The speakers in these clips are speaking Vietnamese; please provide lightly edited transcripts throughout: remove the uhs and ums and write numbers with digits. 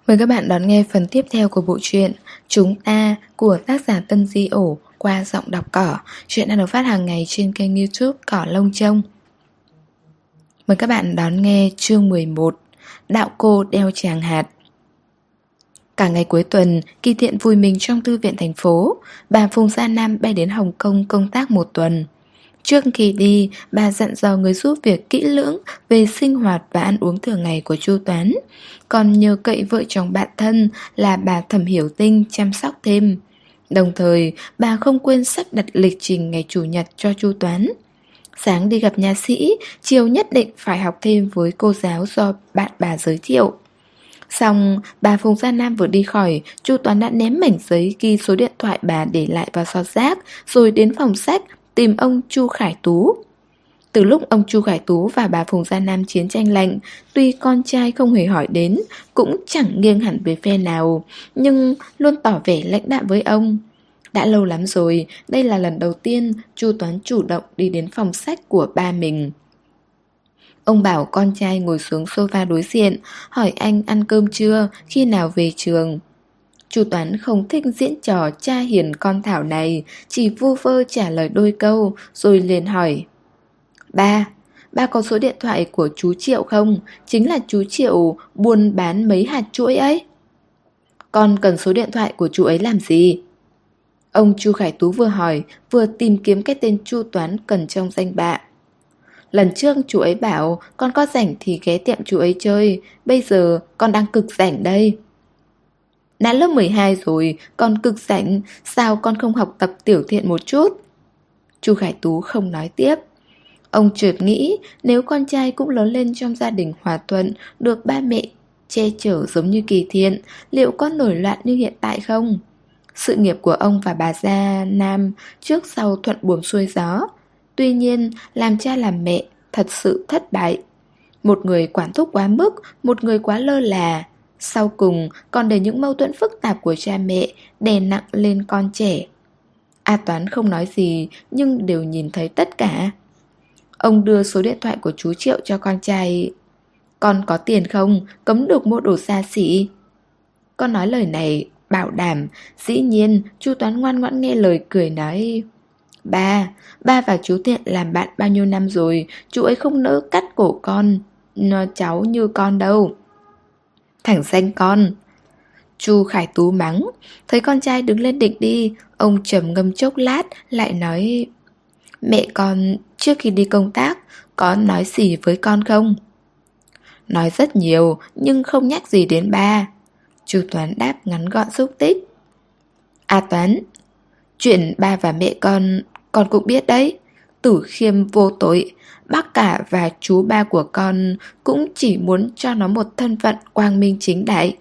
Mời các bạn đón nghe phần tiếp theo của bộ truyện Chúng Ta của tác giả Tân Di Ổ qua giọng đọc Cỏ. Chuyện đang được phát hàng ngày trên kênh YouTube Cỏ Lông Trông. Mời các bạn đón nghe chương 11 Đạo Cô Đeo Tràng Hạt. Cả ngày cuối tuần, Kỳ Thiện vui mình trong thư viện thành phố. Bà Phùng Gia Nam bay đến Hồng Kông công tác một tuần. Trước khi đi, bà dặn dò người giúp việc kỹ lưỡng về sinh hoạt và ăn uống thường ngày của Chu Toán. Còn nhờ cậy vợ chồng bạn thân là bà Thẩm Hiểu Tinh chăm sóc thêm. Đồng thời, bà không quên sắp đặt lịch trình ngày Chủ nhật cho Chu Toán. Sáng đi gặp nha sĩ, chiều nhất định phải học thêm với cô giáo do bạn bà giới thiệu. Xong, bà Phùng Gia Nam vừa đi khỏi, Chu Toán đã ném mảnh giấy ghi số điện thoại bà để lại vào xó rác, rồi đến phòng sách tìm ông Chu Khải Tú. Từ lúc ông Chu Khải Tú và bà Phùng Gia Nam chiến tranh lạnh, tuy con trai không hề hỏi đến, cũng chẳng nghiêng hẳn về phe nào, nhưng luôn tỏ vẻ lãnh đạm với ông. Đã lâu lắm rồi, đây là lần đầu tiên Chu Toán chủ động đi đến phòng sách của ba mình. Ông bảo con trai ngồi xuống sofa đối diện, hỏi anh ăn cơm chưa, khi nào về trường. Chu Toán không thích diễn trò cha hiền con Thảo này, chỉ vu vơ trả lời đôi câu, rồi liền hỏi: Ba có số điện thoại của chú Triệu không? Chính là chú Triệu buôn bán mấy hạt chuỗi ấy. Con cần số điện thoại của chú ấy làm gì? Ông Chu Khải Tú vừa hỏi, vừa tìm kiếm cái tên Chu Toán cần trong danh bạ. Lần trước chú ấy bảo con có rảnh thì ghé tiệm chú ấy chơi, bây giờ con đang cực rảnh đây. Đã lớp 12 rồi, còn cực rảnh, sao con không học tập tiểu thiện một chút? Chu Khải Tú không nói tiếp. Ông chợt nghĩ nếu con trai cũng lớn lên trong gia đình hòa thuận, được ba mẹ che chở giống như Kỳ Thiện, liệu có nổi loạn như hiện tại không? Sự nghiệp của ông và bà Gia Nam trước sau thuận buồm xuôi gió. Tuy nhiên, làm cha làm mẹ thật sự thất bại. Một người quản thúc quá mức, một người quá lơ là. Sau cùng còn để những mâu thuẫn phức tạp của cha mẹ đè nặng lên con trẻ. A Toán không nói gì, nhưng đều nhìn thấy tất cả. Ông đưa số điện thoại của chú Triệu cho con trai. Con có tiền không? Cấm được mua đồ xa xỉ. Con nói lời này bảo đảm. Dĩ nhiên Chu Toán ngoan ngoãn nghe lời, cười nói: Ba và chú Thiện làm bạn bao nhiêu năm rồi, chú ấy không nỡ cắt cổ con cháu như con đâu. Thẳng danh con. Chu Khải Tú mắng. Thấy con trai đứng lên định đi, ông trầm ngâm chốc lát lại nói: Mẹ con trước khi đi công tác có nói gì với con không? Nói rất nhiều, nhưng không nhắc gì đến ba. Chu Toán đáp ngắn gọn xúc tích. A Toán, chuyện ba và mẹ con cũng biết đấy. Tử Khiêm vô tội, bác cả và chú ba của con cũng chỉ muốn cho nó một thân phận quang minh chính đại.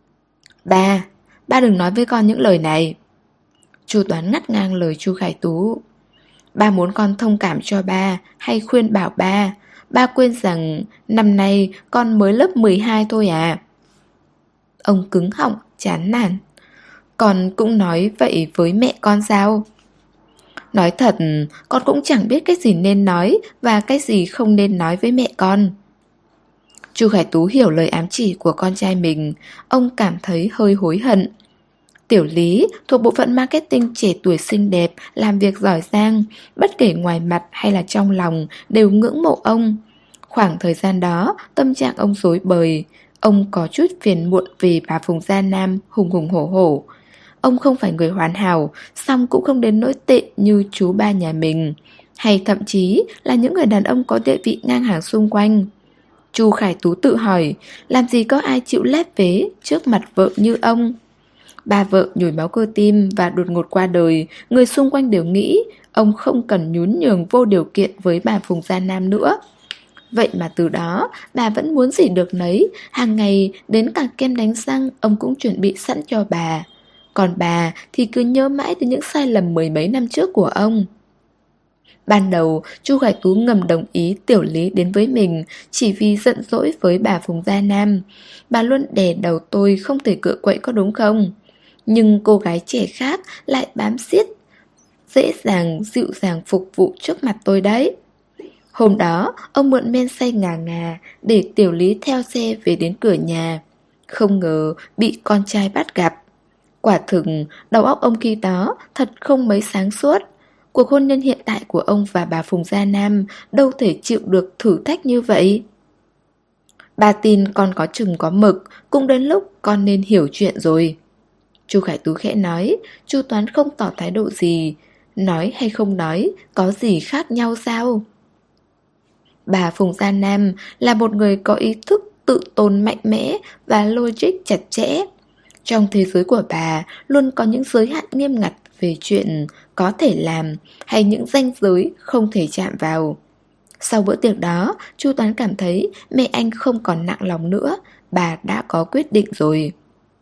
Ba đừng nói với con những lời này. Chu Toán ngắt ngang lời Chu Khải Tú. Ba muốn con thông cảm cho ba, hay khuyên bảo ba. Ba quên rằng năm nay con mới lớp 12 thôi à. Ông cứng họng, chán nản. Con cũng nói vậy với mẹ con sao? Nói thật, con cũng chẳng biết cái gì nên nói và cái gì không nên nói với mẹ con. Chu Khải Tú hiểu lời ám chỉ của con trai mình. Ông cảm thấy hơi hối hận. Tiểu Lý thuộc bộ phận marketing, trẻ tuổi xinh đẹp, làm việc giỏi giang, bất kể ngoài mặt hay là trong lòng đều ngưỡng mộ ông. Khoảng thời gian đó, tâm trạng ông rối bời. Ông có chút phiền muộn vì bà Phùng Gia Nam hùng hùng hổ hổ. Ông không phải người hoàn hảo, song cũng không đến nỗi tệ như chú ba nhà mình, hay thậm chí là những người đàn ông có địa vị ngang hàng xung quanh. Chu Khải Tú tự hỏi, làm gì có ai chịu lép vế trước mặt vợ như ông. Ba vợ nhồi máu cơ tim và đột ngột qua đời, người xung quanh đều nghĩ ông không cần nhún nhường vô điều kiện với bà Phùng Gia Nam nữa. Vậy mà từ đó, bà vẫn muốn gì được nấy, hàng ngày đến cả kem đánh răng ông cũng chuẩn bị sẵn cho bà. Còn bà thì cứ nhớ mãi đến những sai lầm mười mấy năm trước của ông. Ban đầu, Chu Khải Tú ngầm đồng ý Tiểu Lý đến với mình chỉ vì giận dỗi với bà Phùng Gia Nam. Bà luôn đè đầu tôi không thể cựa quậy, có đúng không? Nhưng cô gái trẻ khác lại bám xiết, dễ dàng dịu dàng phục vụ trước mặt tôi đấy. Hôm đó, ông mượn men say ngà ngà để Tiểu Lý theo xe về đến cửa nhà. Không ngờ bị con trai bắt gặp. Quả thực, đầu óc ông khi đó thật không mấy sáng suốt. Cuộc hôn nhân hiện tại của ông và bà Phùng Gia Nam đâu thể chịu được thử thách như vậy. Bà tin con có chừng có mực, cũng đến lúc con nên hiểu chuyện rồi. Chu Khải Tú khẽ nói, Chu Toán không tỏ thái độ gì. Nói hay không nói, có gì khác nhau sao? Bà Phùng Gia Nam là một người có ý thức tự tôn mạnh mẽ và logic chặt chẽ. Trong thế giới của bà luôn có những giới hạn nghiêm ngặt về chuyện có thể làm hay những ranh giới không thể chạm vào. Sau bữa tiệc đó, Chu Toán cảm thấy mẹ anh không còn nặng lòng nữa, bà đã có quyết định rồi.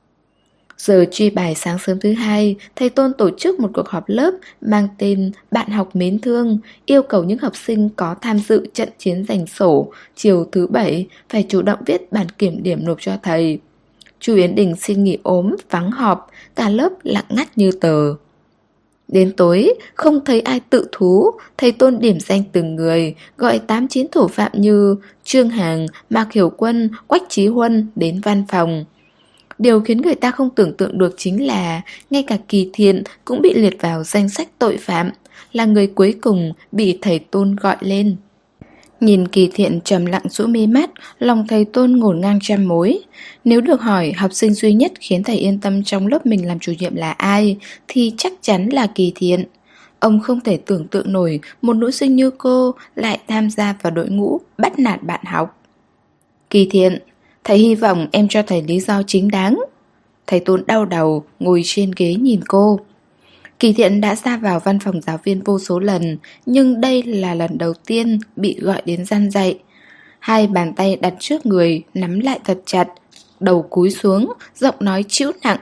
Giờ truy bài sáng sớm thứ hai, thầy Tôn tổ chức một cuộc họp lớp mang tên Bạn học mến thương, yêu cầu những học sinh có tham dự trận chiến giành sổ chiều thứ bảy phải chủ động viết bản kiểm điểm nộp cho thầy. Chu Yến Đình xin nghỉ ốm, vắng họp, cả lớp lặng ngắt như tờ. Đến tối, không thấy ai tự thú, thầy Tôn điểm danh từng người, gọi 8-9 thủ phạm như Trương Hằng, Mạc Hiểu Quân, Quách Chí Huân đến văn phòng. Điều khiến người ta không tưởng tượng được chính là ngay cả Kỳ Thiện cũng bị liệt vào danh sách tội phạm, là người cuối cùng bị thầy Tôn gọi lên. Nhìn Kỳ Thiện trầm lặng rũ mi mắt, lòng thầy Tôn ngổn ngang trăm mối. Nếu được hỏi học sinh duy nhất khiến thầy yên tâm trong lớp mình làm chủ nhiệm là ai, thì chắc chắn là Kỳ Thiện. Ông không thể tưởng tượng nổi một nữ sinh như cô lại tham gia vào đội ngũ bắt nạt bạn học. Kỳ Thiện, thầy hy vọng em cho thầy lý do chính đáng. Thầy Tôn đau đầu, ngồi trên ghế nhìn cô. Kỳ Thiện đã ra vào văn phòng giáo viên vô số lần, nhưng đây là lần đầu tiên bị gọi đến răn dạy. Hai bàn tay đặt trước người, nắm lại thật chặt, đầu cúi xuống, giọng nói trĩu nặng.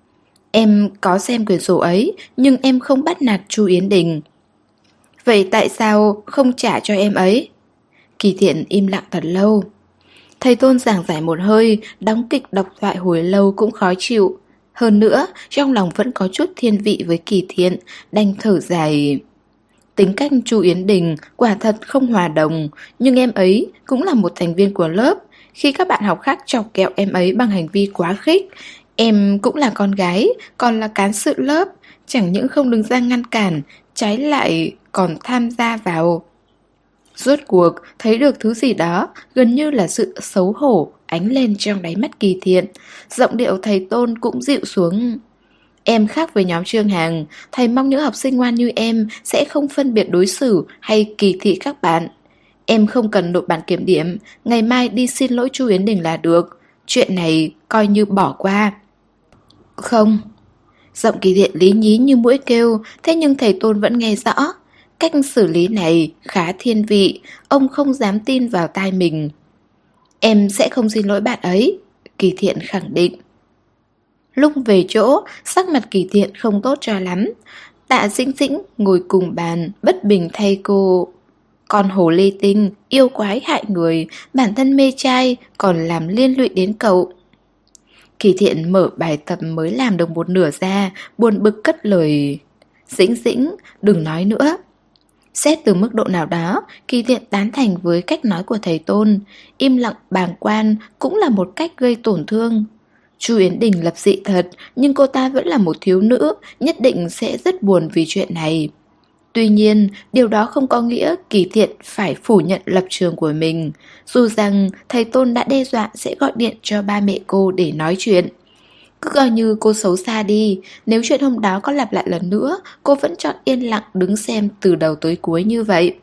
Em có xem quyển sổ ấy, nhưng em không bắt nạt Chu Yến Đình. Vậy tại sao không trả cho em ấy? Kỳ Thiện im lặng thật lâu. Thầy Tôn giảng giải một hơi, đóng kịch độc thoại hồi lâu cũng khó chịu. Hơn nữa, trong lòng vẫn có chút thiên vị với Kỳ Thiện, đành thở dài. Tính cách Chu Yến Đình quả thật không hòa đồng, nhưng em ấy cũng là một thành viên của lớp. Khi các bạn học khác chọc kẹo em ấy bằng hành vi quá khích, em cũng là con gái, còn là cán sự lớp, chẳng những không đứng ra ngăn cản, trái lại còn tham gia vào. Rốt cuộc, thấy được thứ gì đó, gần như là sự xấu hổ ánh lên trong đáy mắt Kỳ Thiện. Giọng điệu thầy Tôn cũng dịu xuống. Em khác với nhóm Trương Hằng, thầy mong những học sinh ngoan như em sẽ không phân biệt đối xử hay kỳ thị các bạn. Em không cần nộp bản kiểm điểm, ngày mai đi xin lỗi Chu Yến Đình là được. Chuyện này coi như bỏ qua. Không. Giọng Kỳ Thiện lý nhí như muỗi kêu, thế nhưng thầy Tôn vẫn nghe rõ. Cách xử lý này khá thiên vị, ông không dám tin vào tai mình. Em sẽ không xin lỗi bạn ấy, Kỳ Thiện khẳng định. Lúc về chỗ, sắc mặt Kỳ Thiện không tốt cho lắm. Tạ Dĩnh Dĩnh ngồi cùng bàn, bất bình thay cô. Con hồ ly tinh, yêu quái hại người, bản thân mê trai, còn làm liên lụy đến cậu. Kỳ Thiện mở bài tập mới làm được một nửa ra, buồn bực cất lời. Dĩnh Dĩnh, đừng nói nữa. Xét từ mức độ nào đó, Kỳ Thiện tán thành với cách nói của thầy Tôn. Im lặng bàng quan cũng là một cách gây tổn thương. Chu Yến Đình lập dị thật, nhưng cô ta vẫn là một thiếu nữ, nhất định sẽ rất buồn vì chuyện này. Tuy nhiên, điều đó không có nghĩa Kỳ Thiện phải phủ nhận lập trường của mình. Dù rằng thầy Tôn đã đe dọa sẽ gọi điện cho ba mẹ cô để nói chuyện. Cứ coi như cô xấu xa đi, nếu chuyện hôm đó có lặp lại lần nữa, cô vẫn chọn yên lặng đứng xem từ đầu tới cuối như vậy.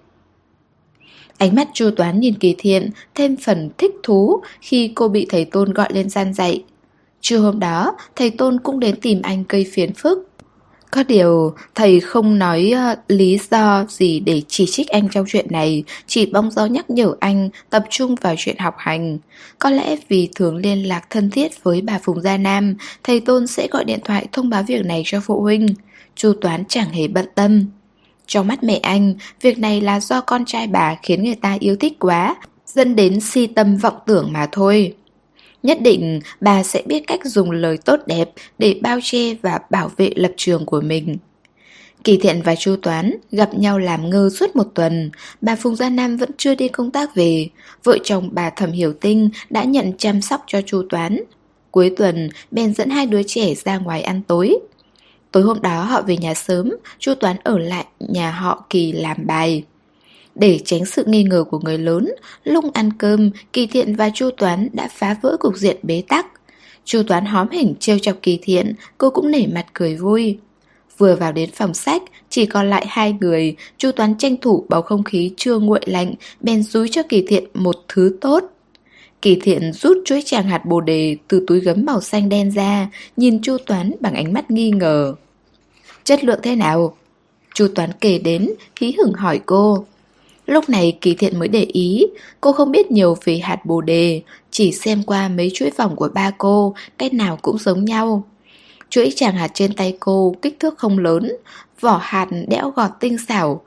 Ánh mắt Chu Toán nhìn Kỳ Thiện thêm phần thích thú khi cô bị thầy Tôn gọi lên gian dạy. Trưa hôm đó, thầy Tôn cũng đến tìm anh gây phiền phức. Có điều, thầy không nói lý do gì để chỉ trích anh trong chuyện này, chỉ bóng gió nhắc nhở anh tập trung vào chuyện học hành. Có lẽ vì thường liên lạc thân thiết với bà Phùng Gia Nam, thầy Tôn sẽ gọi điện thoại thông báo việc này cho phụ huynh. Chu Toán chẳng hề bận tâm. Trong mắt mẹ anh, việc này là do con trai bà khiến người ta yêu thích quá, dẫn đến si tâm vọng tưởng mà thôi. Nhất định bà sẽ biết cách dùng lời tốt đẹp để bao che và bảo vệ lập trường của mình. Kỳ Thiện và Chu Toán gặp nhau làm ngơ suốt một tuần. Bà Phùng Gia Nam vẫn chưa đi công tác về. Vợ chồng bà Thẩm Hiểu Tinh đã nhận chăm sóc cho Chu Toán. Cuối tuần, Ben dẫn hai đứa trẻ ra ngoài ăn tối. Tối hôm đó họ về nhà sớm, Chu Toán ở lại nhà họ Kỳ làm bài. Để tránh sự nghi ngờ của người lớn, lúc ăn cơm, Kỳ Thiện và Chu Toán đã phá vỡ cục diện bế tắc. Chu Toán hóm hỉnh trêu chọc Kỳ Thiện, cô cũng nể mặt cười vui. Vừa vào đến phòng sách, chỉ còn lại hai người, Chu Toán tranh thủ bầu không khí chưa nguội lạnh, bèn dúi cho Kỳ Thiện một thứ tốt. Kỳ Thiện rút chuỗi tràng hạt bồ đề từ túi gấm màu xanh đen ra, nhìn Chu Toán bằng ánh mắt nghi ngờ. Chất lượng thế nào? Chu Toán kể đến, hí hửng hỏi cô. Lúc này Kỳ Thiện mới để ý, cô không biết nhiều về hạt bồ đề, chỉ xem qua mấy chuỗi vòng của ba cô, cái nào cũng giống nhau. Chuỗi tràng hạt trên tay cô kích thước không lớn, vỏ hạt đẽo gọt tinh xảo,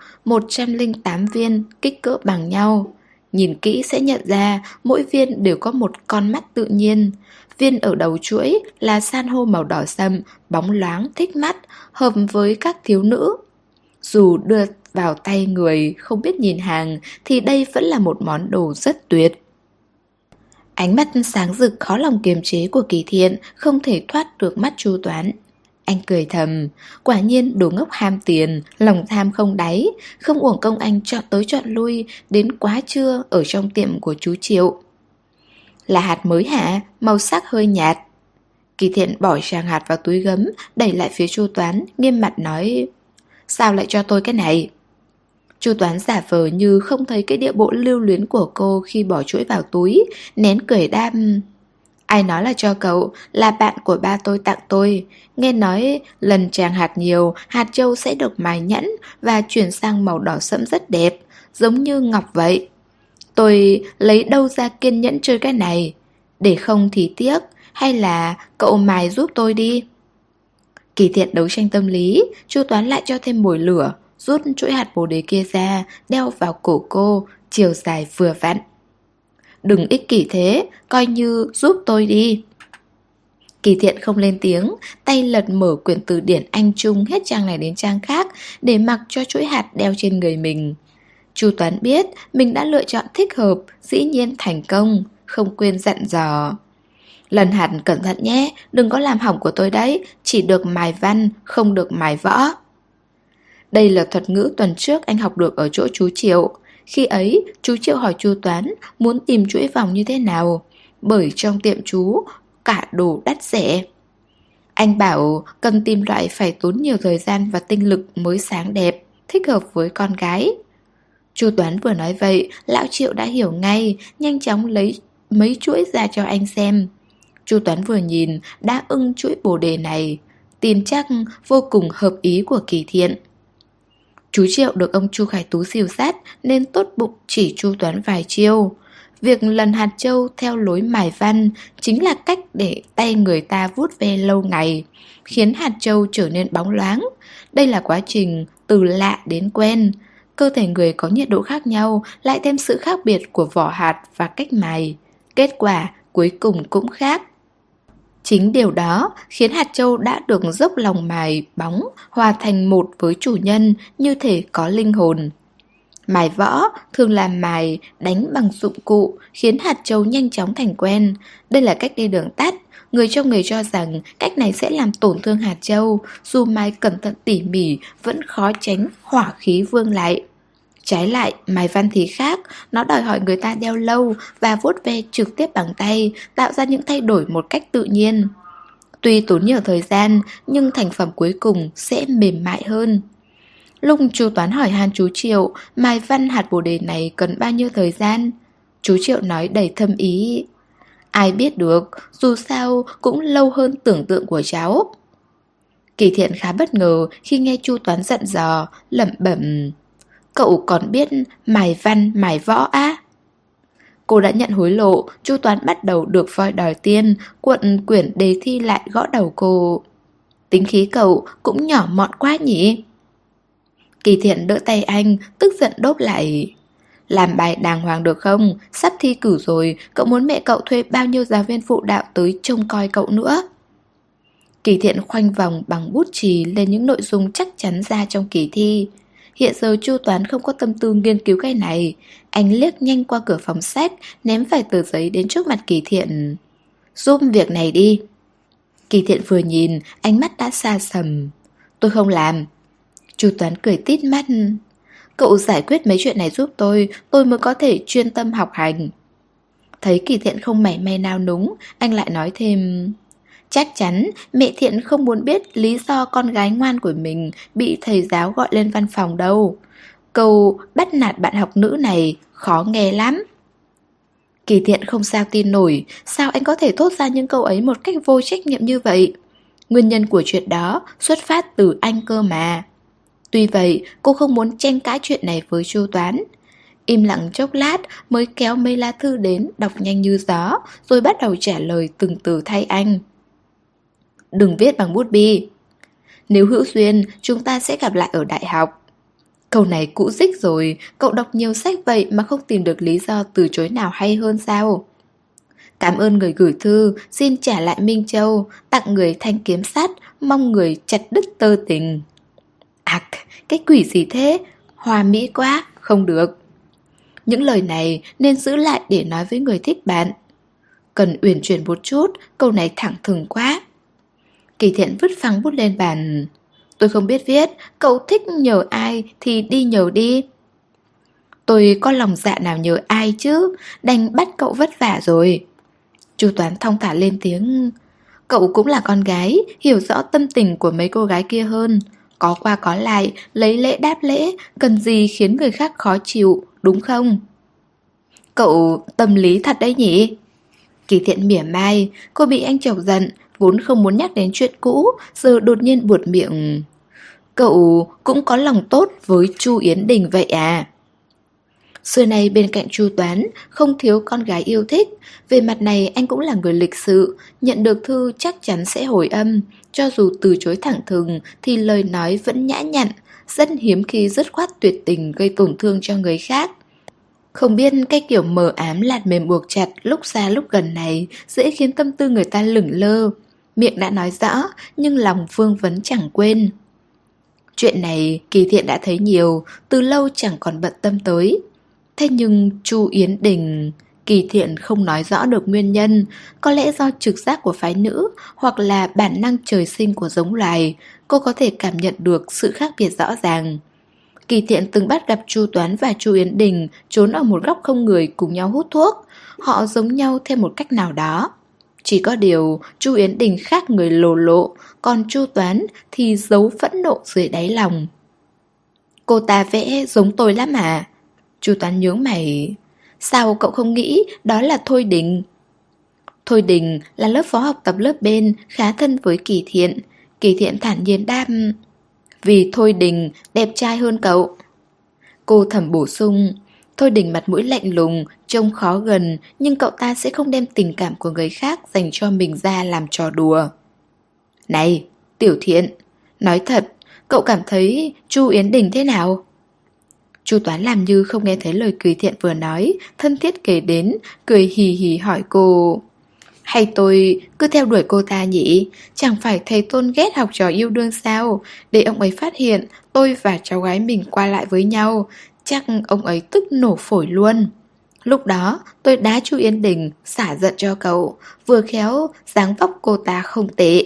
108 viên, kích cỡ bằng nhau. Nhìn kỹ sẽ nhận ra mỗi viên đều có một con mắt tự nhiên. Viên ở đầu chuỗi là san hô màu đỏ sậm, bóng loáng, thích mắt, hợp với các thiếu nữ. Dù đưa vào tay người không biết nhìn hàng thì đây vẫn là một món đồ rất tuyệt. Ánh mắt sáng rực khó lòng kiềm chế của Kỳ Thiện không thể thoát được mắt Chu Toán. Anh cười thầm, quả nhiên đồ ngốc ham tiền, lòng tham không đáy, không uổng công anh chọn tới chọn lui đến quá trưa ở trong tiệm của chú Triệu. Là hạt mới hả? Màu sắc hơi nhạt. Kỳ Thiện bỏ tràng hạt vào túi gấm, đẩy lại phía Chu Toán, nghiêm mặt nói: Sao lại cho tôi cái này? Chu Toán giả vờ như không thấy cái điệu bộ lưu luyến của cô khi bỏ chuỗi vào túi, nén cười đam. Ai nói là cho cậu, là bạn của ba tôi tặng tôi. Nghe nói lần tràng hạt nhiều, hạt châu sẽ được mài nhẵn và chuyển sang màu đỏ sẫm rất đẹp, giống như ngọc vậy. Tôi lấy đâu ra kiên nhẫn chơi cái này? Để không thì tiếc, hay là cậu mài giúp tôi đi? Kỳ Thiện đấu tranh tâm lý, Chu Toán lại cho thêm mồi lửa, rút chuỗi hạt bồ đề kia ra, đeo vào cổ cô, chiều dài vừa vặn. Đừng ích kỷ thế, coi như giúp tôi đi. Kỳ Thiện không lên tiếng, tay lật mở quyển từ điển Anh Trung hết trang này đến trang khác để mặc cho chuỗi hạt đeo trên người mình. Chu Toán biết mình đã lựa chọn thích hợp, dĩ nhiên thành công, không quên dặn dò. Lần hạt cẩn thận nhé, đừng có làm hỏng của tôi đấy, chỉ được mài văn, không được mài võ. Đây là thuật ngữ tuần trước anh học được ở chỗ chú Triệu. Khi ấy, chú Triệu hỏi Chu Toán muốn tìm chuỗi vòng như thế nào, bởi trong tiệm chú cả đồ đắt rẻ. Anh bảo cần tìm loại phải tốn nhiều thời gian và tinh lực mới sáng đẹp, thích hợp với con gái. Chu Toán vừa nói vậy, lão Triệu đã hiểu ngay, nhanh chóng lấy mấy chuỗi ra cho anh xem. Chu Toán vừa nhìn đã ưng chuỗi bồ đề này, tin chắc vô cùng hợp ý của Kỳ Thiện. Chú Triệu được ông Chu Khải Tú dìu dắt nên tốt bụng chỉ Chu Toán vài chiêu. Việc lần hạt châu theo lối mài văn chính là cách để tay người ta vuốt ve lâu ngày, khiến hạt châu trở nên bóng loáng. Đây là quá trình từ lạ đến quen. Cơ thể người có nhiệt độ khác nhau, lại thêm sự khác biệt của vỏ hạt và cách mài. Kết quả cuối cùng cũng khác. Chính điều đó khiến hạt châu đã được dốc lòng mài bóng hòa thành một với chủ nhân, như thể có linh hồn. Mài võ thường là mài đánh bằng dụng cụ, khiến hạt châu nhanh chóng thành quen. Đây là cách đi đường tắt. Người trong nghề cho rằng cách này sẽ làm tổn thương hạt châu, dù mài cẩn thận tỉ mỉ vẫn khó tránh hỏa khí vương lại. Trái lại, mài văn thì khác, nó đòi hỏi người ta đeo lâu và vuốt ve trực tiếp bằng tay, tạo ra những thay đổi một cách tự nhiên. Tuy tốn nhiều thời gian, nhưng thành phẩm cuối cùng sẽ mềm mại hơn. Lúc chú Toán hỏi han chú Triệu, mài văn hạt bồ đề này cần bao nhiêu thời gian? Chú Triệu nói đầy thâm ý. Ai biết được, dù sao cũng lâu hơn tưởng tượng của cháu. Kỳ Thiện khá bất ngờ khi nghe chú Toán dặn dò, lẩm bẩm. Cậu còn biết mài văn, mài võ á? Cô đã nhận hối lộ, Chu Toán bắt đầu được voi đòi tiền, cuộn quyển đề thi lại gõ đầu cô. Tính khí cậu cũng nhỏ mọn quá nhỉ? Kỳ Thiện đỡ tay anh, tức giận đốp lại. Làm bài đàng hoàng được không? Sắp thi cử rồi, cậu muốn mẹ cậu thuê bao nhiêu giáo viên phụ đạo tới trông coi cậu nữa? Kỳ Thiện khoanh vòng bằng bút chì lên những nội dung chắc chắn ra trong kỳ thi. Hiện giờ Chu Toán không có tâm tư nghiên cứu cái này. Anh liếc nhanh qua cửa phòng sách, ném vài tờ giấy đến trước mặt Kỳ Thiện. giúp việc này đi. Kỳ Thiện vừa nhìn, ánh mắt đã xa sầm. Tôi không làm. Chu Toán cười tít mắt. Cậu giải quyết mấy chuyện này giúp tôi mới có thể chuyên tâm học hành. Thấy Kỳ Thiện không mảy may nao núng, anh lại nói thêm. Chắc chắn mẹ Thiện không muốn biết lý do con gái ngoan của mình bị thầy giáo gọi lên văn phòng đâu. Câu bắt nạt bạn học nữ này khó nghe lắm. Kỳ Thiện không sao tin nổi, sao anh có thể thốt ra những câu ấy một cách vô trách nhiệm như vậy? Nguyên nhân của chuyện đó xuất phát từ anh cơ mà. Tuy vậy, cô không muốn tranh cãi chuyện này với Chu Toán. Im lặng chốc lát mới kéo mấy lá thư đến, đọc nhanh như gió, rồi bắt đầu trả lời từng từ thay anh. Đừng viết bằng bút bi. Nếu hữu duyên, chúng ta sẽ gặp lại ở đại học. Câu này cũ rích rồi, cậu đọc nhiều sách vậy mà không tìm được lý do từ chối nào hay hơn sao? Cảm ơn người gửi thư, xin trả lại Minh Châu, tặng người thanh kiếm sắt, mong người chặt đứt tơ tình. Ặc, cái quỷ gì thế? Hoa mỹ quá, không được. Những lời này nên giữ lại để nói với người thích bạn. Cần uyển chuyển một chút, câu này thẳng thừng quá. Kỳ Thiện vứt phăng bút lên bàn. Tôi không biết viết, cậu thích nhờ ai thì đi nhờ đi. Tôi có lòng dạ nào nhờ ai chứ, đành bắt cậu vất vả rồi. Chu Toán thong thả lên tiếng. Cậu cũng là con gái, hiểu rõ tâm tình của mấy cô gái kia hơn. Có qua có lại, lấy lễ đáp lễ, cần gì khiến người khác khó chịu, đúng không? Cậu tâm lý thật đấy nhỉ? Kỳ Thiện mỉa mai, cô bị anh chọc giận, vốn không muốn nhắc đến chuyện cũ, giờ đột nhiên buột miệng. Cậu cũng có lòng tốt với Chu Yến Đình vậy à? Xưa nay bên cạnh Chu Toán không thiếu con gái yêu thích. Về mặt này anh cũng là người lịch sự, nhận được thư chắc chắn sẽ hồi âm. Cho dù từ chối thẳng thừng thì lời nói vẫn nhã nhặn, rất hiếm khi dứt khoát tuyệt tình gây tổn thương cho người khác. Không biết cái kiểu mờ ám lạt mềm buộc chặt lúc xa lúc gần này dễ khiến tâm tư người ta lửng lơ. Miệng đã nói rõ nhưng lòng vương vấn chẳng quên. Chuyện này Kỳ Thiện đã thấy nhiều, từ lâu chẳng còn bận tâm tới. Thế nhưng Chu Yến Đình, Kỳ Thiện không nói rõ được nguyên nhân, có lẽ do trực giác của phái nữ hoặc là bản năng trời sinh của giống loài, cô có thể cảm nhận được sự khác biệt rõ ràng. Kỳ Thiện từng bắt gặp Chu Toán và Chu Yến Đình trốn ở một góc không người cùng nhau hút thuốc, họ giống nhau theo một cách nào đó. Chỉ có điều Chu Yến Đình khác người lồ lộ, còn Chu Toán thì giấu phẫn nộ dưới đáy lòng. Cô ta vẽ giống tôi lắm à? Chu Toán nhướng mày. Sao cậu không nghĩ đó là Thôi Đình? Thôi Đình là lớp phó học tập lớp bên, khá thân với Kỳ Thiện. Kỳ Thiện thản nhiên đáp. Vì Thôi Đình đẹp trai hơn cậu. Cô thầm bổ sung. Thôi Đình mặt mũi lạnh lùng, trông khó gần, nhưng cậu ta sẽ không đem tình cảm của người khác dành cho mình ra làm trò đùa. Này, Tiểu Thiện, nói thật, cậu cảm thấy Chu Yến Đình thế nào? Chu Toán làm như không nghe thấy lời Kỳ Thiện vừa nói, thân thiết kể đến, cười hì hì hỏi cô. Hay tôi cứ theo đuổi cô ta nhỉ? Chẳng phải thầy Tôn ghét học trò yêu đương sao? Để ông ấy phát hiện tôi và cháu gái mình qua lại với nhau, chắc ông ấy tức nổ phổi luôn. Lúc đó tôi đá Chu Yến Đình, xả giận cho cậu, vừa khéo dáng vóc cô ta không tệ.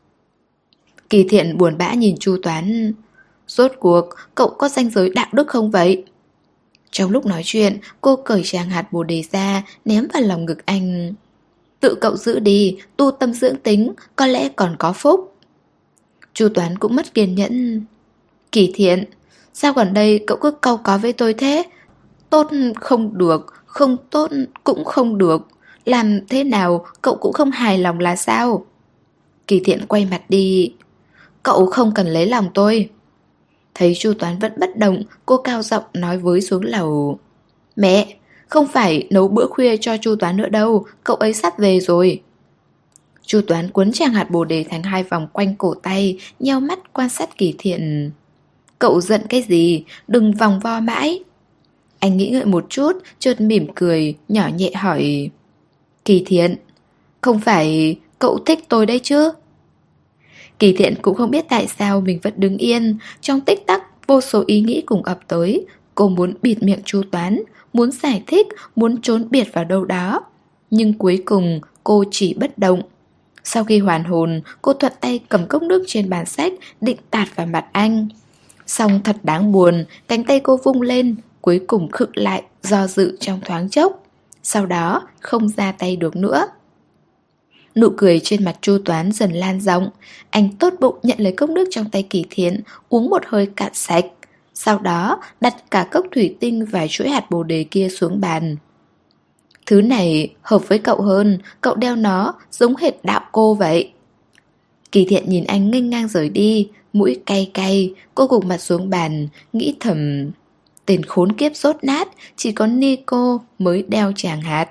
Kỳ Thiện buồn bã nhìn Chu Toán. Rốt cuộc cậu có ranh giới đạo đức không vậy? Trong lúc nói chuyện, cô cởi tràng hạt bồ đề ra, ném vào lòng ngực anh. Tự cậu giữ đi, tu tâm dưỡng tính, có lẽ còn có phúc. Chu Toán cũng mất kiên nhẫn. Kỳ Thiện, sao gần đây cậu cứ cau có với tôi thế? Tốt không được, không tốt cũng không được. Làm thế nào cậu cũng không hài lòng là sao? Kỳ Thiện quay mặt đi. Cậu không cần lấy lòng tôi. Thấy Chu Toán vẫn bất động, cô cao giọng nói với xuống lầu. Mẹ, không phải nấu bữa khuya cho Chu Toán nữa đâu, cậu ấy sắp về rồi. Chu Toán cuốn tràng hạt bồ đề thành hai vòng quanh cổ tay, nheo mắt quan sát Kỳ Thiện. Cậu giận cái gì, đừng vòng vo mãi. Anh nghĩ ngợi một chút, chợt mỉm cười, nhỏ nhẹ hỏi. Kỳ Thiện, không phải cậu thích tôi đấy chứ? Kỳ Thiện cũng không biết tại sao mình vẫn đứng yên. Trong tích tắc vô số ý nghĩ cùng ập tới. Cô muốn bịt miệng Chu Toán, muốn giải thích, muốn trốn biệt vào đâu đó. Nhưng cuối cùng cô chỉ bất động. Sau khi hoàn hồn, cô thuận tay cầm cốc nước trên bàn sách, định tạt vào mặt anh. Xong thật đáng buồn, cánh tay cô vung lên, cuối cùng khựng lại, do dự trong thoáng chốc. Sau đó, không ra tay được nữa. Nụ cười trên mặt Chu Toán dần lan rộng. Anh tốt bụng nhận lấy cốc nước trong tay Kỳ Thiện, uống một hơi cạn sạch. Sau đó, đặt cả cốc thủy tinh và chuỗi hạt bồ đề kia xuống bàn. Thứ này hợp với cậu hơn, cậu đeo nó giống hệt đạo cô vậy. Kỳ Thiện nhìn anh nghênh ngang rời đi, mũi cay cay, cô gục mặt xuống bàn, nghĩ thầm: tên khốn kiếp dốt nát, chỉ có Nico mới đeo chàng hạt.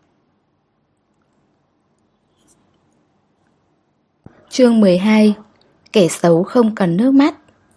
Chương 12. Kẻ xấu không cần nước mắt.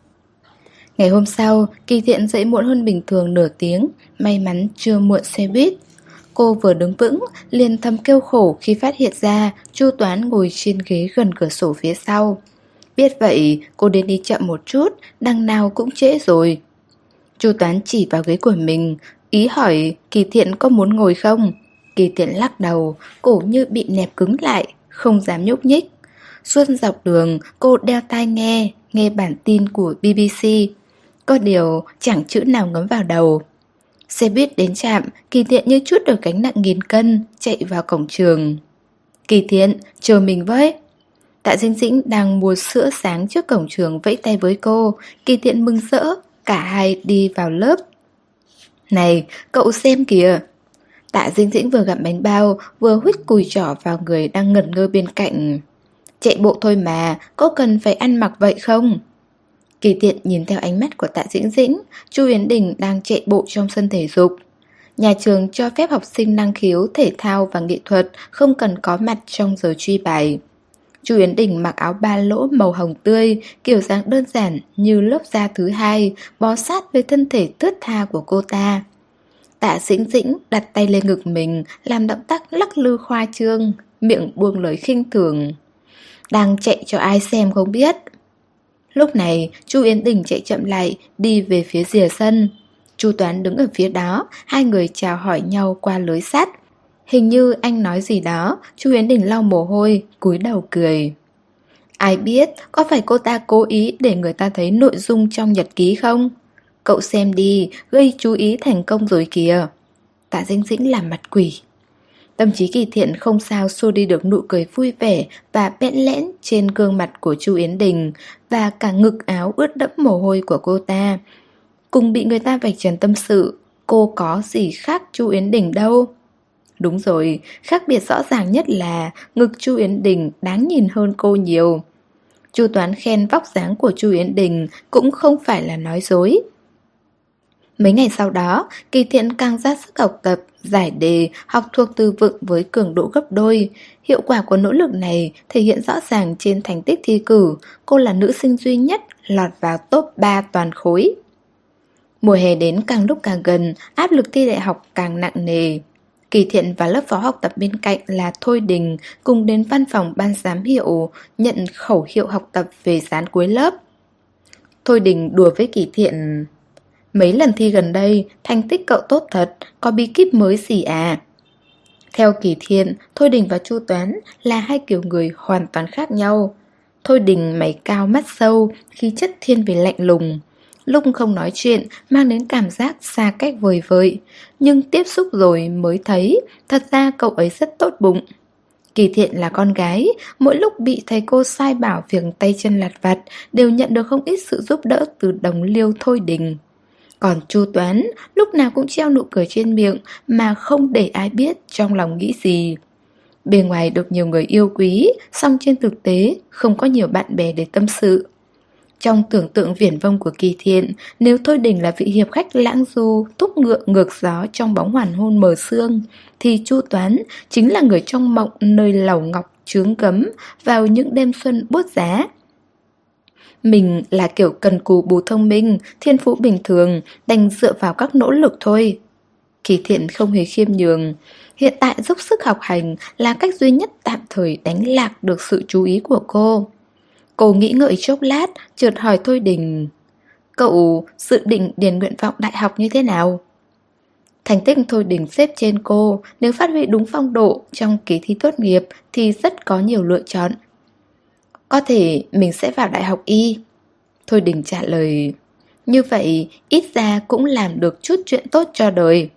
Ngày hôm sau, Kỳ Thiện dậy muộn hơn bình thường nửa tiếng, may mắn chưa muộn xe buýt. Cô vừa đứng vững, liền thầm kêu khổ khi phát hiện ra Chu Toán ngồi trên ghế gần cửa sổ phía sau. Biết vậy, cô đến đi chậm một chút, đằng nào cũng trễ rồi. Chu Toán chỉ vào ghế của mình, ý hỏi Kỳ Thiện có muốn ngồi không. Kỳ Thiện lắc đầu, cổ như bị nẹp cứng lại, không dám nhúc nhích. Suốt dọc đường, cô đeo tai nghe, nghe bản tin của BBC. Có điều, chẳng chữ nào ngấm vào đầu. Xe buýt đến trạm, Kỳ Thiện như trút được gánh nặng nghìn cân, chạy vào cổng trường. Kỳ Thiện, chờ mình với. Tạ Dĩnh Dĩnh đang mua sữa sáng trước cổng trường vẫy tay với cô. Kỳ Thiện mừng rỡ, cả hai đi vào lớp. Này, cậu xem kìa. Tạ Dĩnh Dĩnh vừa gặm bánh bao, vừa huých cùi trỏ vào người đang ngẩn ngơ bên cạnh. Chạy bộ thôi mà, có cần phải ăn mặc vậy không? Kỳ Thiện nhìn theo ánh mắt của Tạ Dĩnh Dĩnh, Chu Yến Đình đang chạy bộ trong sân thể dục. Nhà trường cho phép học sinh năng khiếu, thể thao và nghệ thuật không cần có mặt trong giờ truy bài. Chu Yến Đình mặc áo ba lỗ màu hồng tươi, kiểu dáng đơn giản như lớp da thứ hai, bó sát với thân thể thướt tha của cô ta. Tạ Dĩnh Dĩnh đặt tay lên ngực mình, làm động tác lắc lư khoa trương, miệng buông lời khinh thường. Đang chạy cho ai xem không biết. Lúc này, Chu Yến Đình chạy chậm lại, đi về phía rìa sân. Chu Toán đứng ở phía đó, hai người chào hỏi nhau qua lưới sắt. Hình như anh nói gì đó, Chu Yến Đình lau mồ hôi, cúi đầu cười. Ai biết, có phải cô ta cố ý để người ta thấy nội dung trong nhật ký không? Cậu xem đi, gây chú ý thành công rồi kìa. Tạ Dĩnh Dĩnh làm mặt quỷ. Tâm trí Kỳ Thiện không sao xua đi được nụ cười vui vẻ và bẽn lẽn trên gương mặt của Chu Yến Đình và cả ngực áo ướt đẫm mồ hôi của cô ta. Cùng bị người ta vạch trần tâm sự, cô có gì khác Chu Yến Đình đâu. Đúng rồi, khác biệt rõ ràng nhất là ngực Chu Yến Đình đáng nhìn hơn cô nhiều. Chu Toán khen vóc dáng của Chu Yến Đình cũng không phải là nói dối. Mấy ngày sau đó, Kỳ Thiện càng ra sức học tập, giải đề, học thuộc từ vựng với cường độ gấp đôi. Hiệu quả của nỗ lực này thể hiện rõ ràng trên thành tích thi cử. Cô là nữ sinh duy nhất lọt vào top 3 toàn khối. Mùa hè đến càng lúc càng gần, áp lực thi đại học càng nặng nề. Kỳ Thiện và lớp phó học tập bên cạnh là Thôi Đình cùng đến văn phòng ban giám hiệu nhận khẩu hiệu học tập về dán cuối lớp. Thôi Đình đùa với Kỳ Thiện: mấy lần thi gần đây, thành tích cậu tốt thật, có bí kíp mới gì à? Theo Kỳ Thiện, Thôi Đình và Chu Toán là hai kiểu người hoàn toàn khác nhau. Thôi Đình mày cao mắt sâu, khí chất thiên về lạnh lùng. Lúc không nói chuyện, mang đến cảm giác xa cách vời vợi. Nhưng tiếp xúc rồi mới thấy, thật ra cậu ấy rất tốt bụng. Kỳ Thiện là con gái, mỗi lúc bị thầy cô sai bảo việc tay chân lặt vặt, đều nhận được không ít sự giúp đỡ từ đồng liêu Thôi Đình. Còn Chu Toán lúc nào cũng treo nụ cười trên miệng mà không để ai biết trong lòng nghĩ gì. Bề ngoài được nhiều người yêu quý, song trên thực tế không có nhiều bạn bè để tâm sự. Trong tưởng tượng viển vông của Kỳ Thiện, nếu Thôi Đình là vị hiệp khách lãng du, thúc ngựa ngược gió trong bóng hoàng hôn mờ sương, thì Chu Toán chính là người trong mộng nơi lầu ngọc chướng cấm vào những đêm xuân buốt giá. Mình là kiểu cần cù bù thông minh, thiên phú bình thường, đành dựa vào các nỗ lực thôi. Kỳ Thiện không hề khiêm nhường. Hiện tại dốc sức học hành là cách duy nhất tạm thời đánh lạc được sự chú ý của cô. Cô nghĩ ngợi chốc lát, chợt hỏi Thôi Đình: cậu dự định điền nguyện vọng đại học như thế nào? Thành tích Thôi Đình xếp trên cô, nếu phát huy đúng phong độ trong kỳ thi tốt nghiệp thì rất có nhiều lựa chọn. Có thể mình sẽ vào đại học y. Thôi Đình trả lời. Như vậy ít ra cũng làm được chút chuyện tốt cho đời.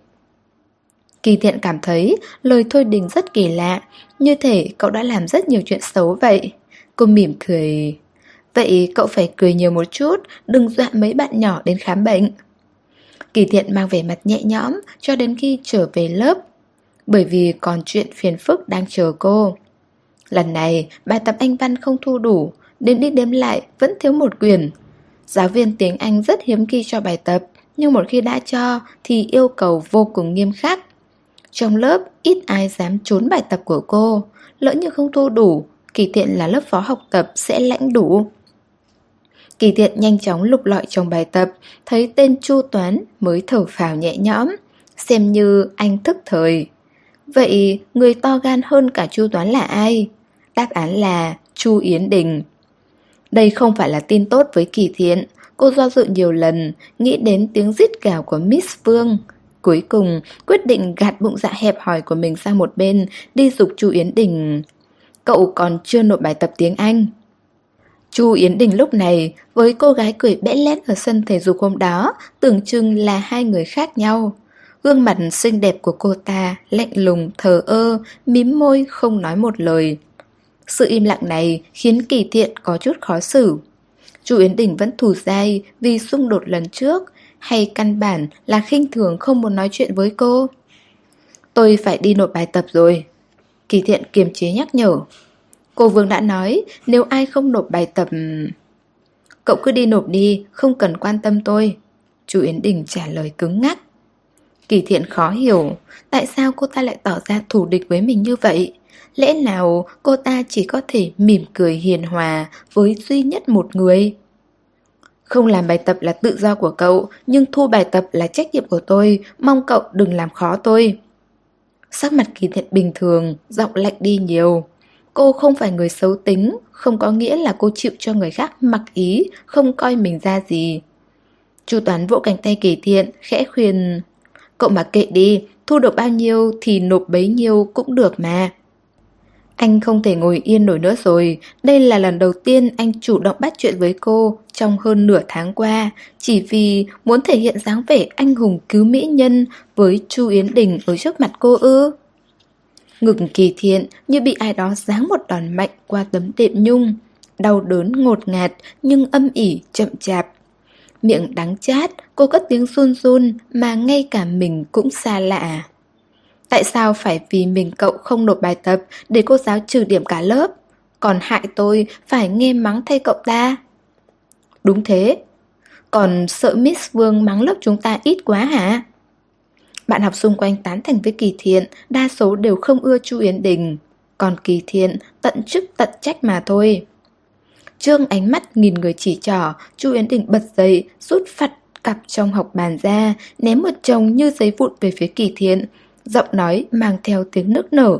Kỳ Thiện cảm thấy lời Thôi Đình rất kỳ lạ, như thể cậu đã làm rất nhiều chuyện xấu vậy. Cô mỉm cười. Vậy cậu phải cười nhiều một chút, đừng dọa mấy bạn nhỏ đến khám bệnh. Kỳ Thiện mang vẻ mặt nhẹ nhõm cho đến khi trở về lớp, bởi vì còn chuyện phiền phức đang chờ cô. Lần này bài tập Anh văn không thu đủ, đến đi đếm lại vẫn thiếu một quyển. Giáo viên tiếng Anh rất hiếm khi cho bài tập, nhưng một khi đã cho thì yêu cầu vô cùng nghiêm khắc. Trong lớp ít ai dám trốn bài tập của cô, lỡ như không thu đủ, Kỳ Thiện là lớp phó học tập sẽ lãnh đủ. Kỳ Thiện nhanh chóng lục lọi trong bài tập, thấy tên Chu Toán mới thở phào nhẹ nhõm, xem như anh thức thời. Vậy người to gan hơn cả Chu Toán là ai? Đáp án là Chu Yến Đình. Đây không phải là tin tốt với Kỳ Thiện, cô do dự nhiều lần, nghĩ đến tiếng rít gào của Miss Vương. Cuối cùng quyết định gạt bụng dạ hẹp hòi của mình sang một bên, đi giục Chu Yến Đình. Cậu còn chưa nộp bài tập tiếng Anh. Chu Yến Đình lúc này với cô gái cười bẽ lét ở sân thể dục hôm đó tưởng chừng là hai người khác nhau. Gương mặt xinh đẹp của cô ta lạnh lùng, thờ ơ, mím môi không nói một lời. Sự im lặng này khiến Kỳ Thiện có chút khó xử. Chu Yến Đình vẫn thù dai vì xung đột lần trước, hay căn bản là khinh thường không muốn nói chuyện với cô? Tôi phải đi nộp bài tập rồi. Kỳ Thiện kiềm chế nhắc nhở. Cô Vương đã nói nếu ai không nộp bài tập... Cậu cứ đi nộp đi, không cần quan tâm tôi. Chu Yến Đình trả lời cứng ngắc. Kỳ Thiện khó hiểu, tại sao cô ta lại tỏ ra thù địch với mình như vậy? Lẽ nào cô ta chỉ có thể mỉm cười hiền hòa với duy nhất một người? Không làm bài tập là tự do của cậu, nhưng thu bài tập là trách nhiệm của tôi, mong cậu đừng làm khó tôi. Sắc mặt Kỳ Thiện bình thường, giọng lạnh đi nhiều. Cô không phải người xấu tính, không có nghĩa là cô chịu cho người khác mặc ý, không coi mình ra gì. Chu Toán vỗ cánh tay Kỳ Thiện, khẽ khuyên. Cậu mặc kệ đi, thu được bao nhiêu thì nộp bấy nhiêu cũng được mà. Anh không thể ngồi yên nổi nữa rồi, đây là lần đầu tiên anh chủ động bắt chuyện với cô trong hơn nửa tháng qua, chỉ vì muốn thể hiện dáng vẻ anh hùng cứu mỹ nhân với Chu Yến Đình ở trước mặt cô ư. Ngực Kỳ Thiện như bị ai đó giáng một đòn mạnh qua tấm đệm nhung, đau đớn ngột ngạt nhưng âm ỉ chậm chạp. Miệng đắng chát, cô cất tiếng run run mà ngay cả mình cũng xa lạ. Tại sao phải vì mình cậu không nộp bài tập để cô giáo trừ điểm cả lớp, còn hại tôi phải nghe mắng thay cậu ta? Đúng thế. Còn sợ Miss Vương mắng lớp chúng ta ít quá hả? Bạn học xung quanh tán thành với Kỳ Thiện, đa số đều không ưa Chu Yến Đình. Còn Kỳ Thiện tận chức tận trách mà thôi. Trương ánh mắt nhìn người chỉ trỏ, Chu Yến Đình bật dậy, rút phặt cặp trong học bàn ra, ném một chồng như giấy vụn về phía Kỳ Thiện. Giọng nói mang theo tiếng nức nở.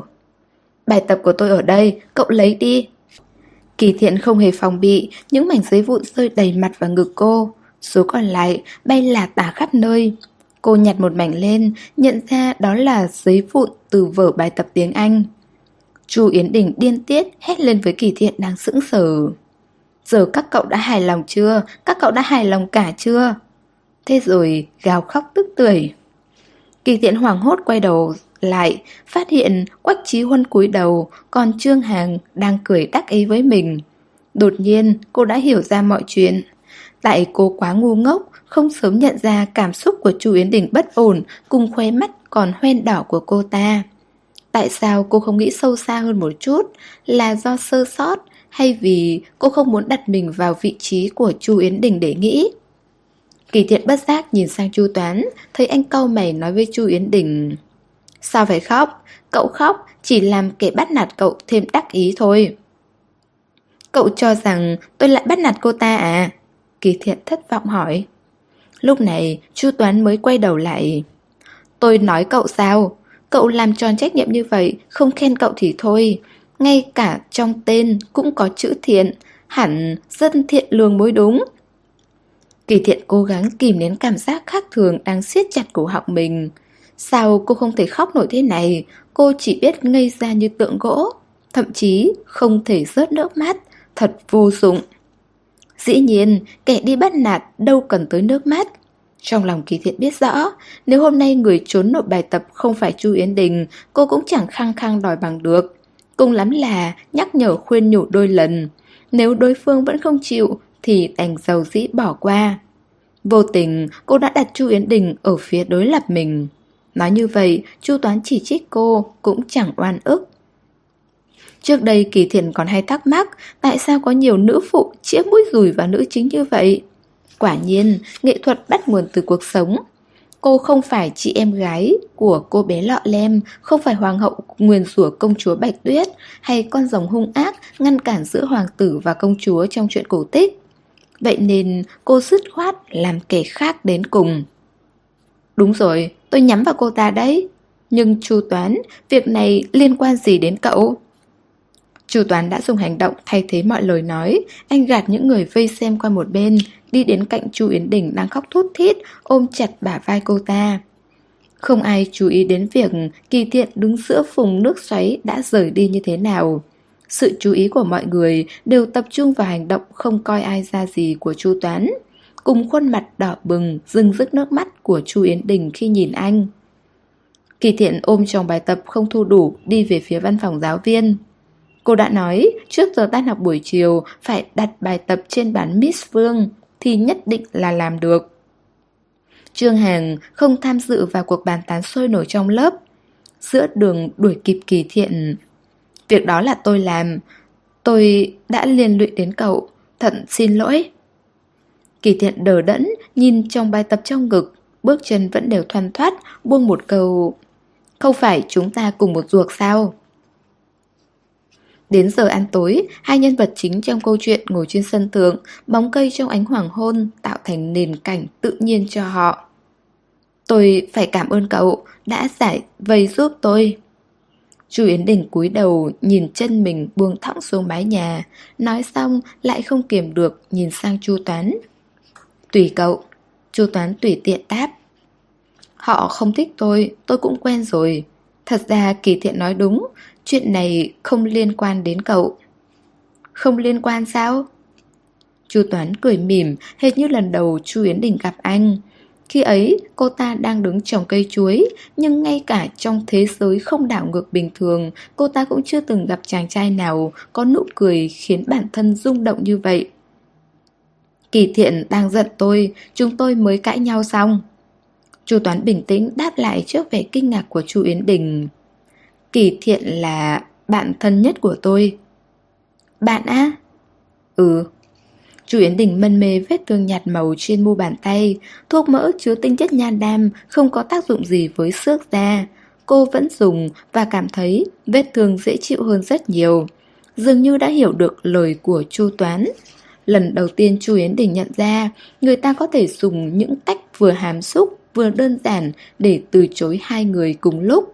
Bài tập của tôi ở đây, cậu lấy đi. Kỳ Thiện không hề phòng bị, những mảnh giấy vụn rơi đầy mặt và ngực cô. Số còn lại bay là tả khắp nơi. Cô nhặt một mảnh lên, nhận ra đó là giấy vụn từ vở bài tập tiếng Anh. Chu Yến Đình điên tiết hét lên với Kỳ Thiện đang sững sờ. Giờ các cậu đã hài lòng chưa? Các cậu đã hài lòng cả chưa? Thế rồi gào khóc tức tưởi. Kỳ Thiện hoảng hốt quay đầu lại, phát hiện Quách Chí Huân cúi đầu, còn Trương Hằng đang cười đắc ý với mình. Đột nhiên cô đã hiểu ra mọi chuyện. Tại cô quá ngu ngốc, không sớm nhận ra cảm xúc của Chu Yến Đình bất ổn cùng khóe mắt còn hoen đỏ của cô ta. Tại sao cô không nghĩ sâu xa hơn một chút? Là do sơ sót hay vì cô không muốn đặt mình vào vị trí của Chu Yến Đình để nghĩ? Kỳ Thiện bất giác nhìn sang Chu Toán, thấy anh cau mày nói với Chu Yến Đình. Sao phải khóc? Cậu khóc chỉ làm kẻ bắt nạt cậu thêm đắc ý thôi. Cậu cho rằng tôi lại bắt nạt cô ta à? Kỳ Thiện thất vọng hỏi. Lúc này Chu Toán mới quay đầu lại. Tôi nói cậu sao? Cậu làm tròn trách nhiệm như vậy, không khen cậu thì thôi. Ngay cả trong tên cũng có chữ thiện, hẳn dân thiện lương mới đúng. Kỳ Thiện cố gắng kìm nén cảm giác khác thường đang siết chặt cổ họng mình. Sao cô không thể khóc nổi thế này? Cô chỉ biết ngây ra như tượng gỗ, thậm chí không thể rớt nước mắt, thật vô dụng. Dĩ nhiên, kẻ đi bắt nạt đâu cần tới nước mắt. Trong lòng Kỳ Thiện biết rõ, nếu hôm nay người trốn nộp bài tập không phải Chu Yến Đình, cô cũng chẳng khăng khăng đòi bằng được. Cùng lắm là nhắc nhở khuyên nhủ đôi lần. Nếu đối phương vẫn không chịu thì đành dầu dĩ bỏ qua. Vô tình cô đã đặt Chu Yến Đình ở phía đối lập mình. Nói như vậy, Chu Toán chỉ trích cô cũng chẳng oan ức. Trước đây Kỳ Thiện còn hay thắc mắc tại sao có nhiều nữ phụ chĩa mũi dùi vào nữ chính như vậy. Quả nhiên, nghệ thuật bắt nguồn từ cuộc sống. Cô không phải chị em gái của cô bé Lọ Lem, không phải hoàng hậu nguyền rủa công chúa Bạch Tuyết, hay con rồng hung ác ngăn cản giữa hoàng tử và công chúa trong chuyện cổ tích. Vậy nên cô dứt khoát làm kẻ khác đến cùng. Đúng rồi, tôi nhắm vào cô ta đấy. Nhưng Chu Toán, việc này liên quan gì đến cậu? Chu Toán đã dùng hành động thay thế mọi lời nói. Anh gạt những người vây xem qua một bên, đi đến cạnh Chu Yến Đình đang khóc thút thít, ôm chặt bả vai cô ta. Không ai chú ý đến việc Kỳ Thiện đứng giữa phùng nước xoáy đã rời đi như thế nào. Sự chú ý của mọi người đều tập trung vào hành động không coi ai ra gì của Chu Toán, cùng khuôn mặt đỏ bừng, rưng rức nước mắt của Chu Yến Đình khi nhìn anh. Kỳ Thiện ôm chồng bài tập không thu đủ đi về phía văn phòng giáo viên. Cô đã nói trước giờ tan học buổi chiều phải đặt bài tập trên bản Miss Vương thì nhất định là làm được. Trương Hằng không tham dự vào cuộc bàn tán sôi nổi trong lớp. Giữa đường đuổi kịp Kỳ Thiện. Việc đó là tôi làm. Tôi đã liên lụy đến cậu. Thật xin lỗi. Kỳ Thiện đờ đẫn nhìn trong bài tập trong ngực, bước chân vẫn đều thoăn thoắt, buông một câu: không phải chúng ta cùng một ruột sao? Đến giờ ăn tối, hai nhân vật chính trong câu chuyện ngồi trên sân thượng, bóng cây trong ánh hoàng hôn tạo thành nền cảnh tự nhiên cho họ. Tôi phải cảm ơn cậu đã giải vây giúp tôi. Chu Yến Đình cúi đầu nhìn chân mình buông thõng xuống mái nhà, nói xong lại không kiềm được nhìn sang Chu Toán. Tùy cậu. Chu Toán tùy tiện đáp. Họ không thích tôi cũng quen rồi. Thật ra Kỳ Thiện nói đúng, chuyện này không liên quan đến cậu. Không liên quan sao? Chu Toán cười mỉm, hệt như lần đầu Chu Yến Đình gặp anh. Khi ấy cô ta đang đứng trồng cây chuối, nhưng ngay cả trong thế giới không đảo ngược bình thường, cô ta cũng chưa từng gặp chàng trai nào có nụ cười khiến bản thân rung động như vậy. Kỳ Thiện đang giận tôi, chúng tôi mới cãi nhau xong. Chu Toán bình tĩnh đáp lại trước vẻ kinh ngạc của Chu Yến Đình. Kỳ Thiện là bạn thân nhất của tôi. Bạn á? Ừ. Chu Yến Đình mân mê vết thương nhạt màu trên mu bàn tay. Thuốc mỡ chứa tinh chất nhan đam không có tác dụng gì với xước da. Cô vẫn dùng và cảm thấy vết thương dễ chịu hơn rất nhiều. Dường như đã hiểu được lời của Chu Toán. Lần đầu tiên Chu Yến Đình nhận ra người ta có thể dùng những cách vừa hàm xúc vừa đơn giản để từ chối hai người cùng lúc.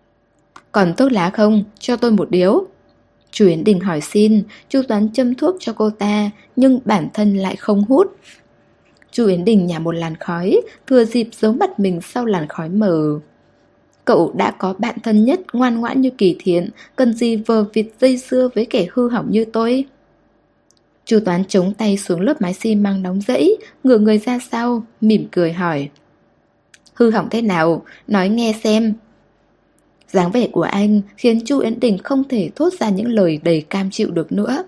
Còn thuốc lá không? Cho tôi một điếu. Chu Yến Đình hỏi xin. Chu Toán châm thuốc cho cô ta, nhưng bản thân lại không hút. Chu Yến Đình nhả một làn khói, thừa dịp giấu mặt mình sau làn khói mờ. Cậu đã có bạn thân nhất ngoan ngoãn như Kỳ Thiện, cần gì vờ vịt dây dưa với kẻ hư hỏng như tôi? Chu Toán chống tay xuống lớp mái xi măng nóng rẫy, ngửa người ra sau, mỉm cười hỏi. Hư hỏng thế nào? Nói nghe xem. Dáng vẻ của anh khiến Chu Yến Đình không thể thốt ra những lời đầy cam chịu được nữa.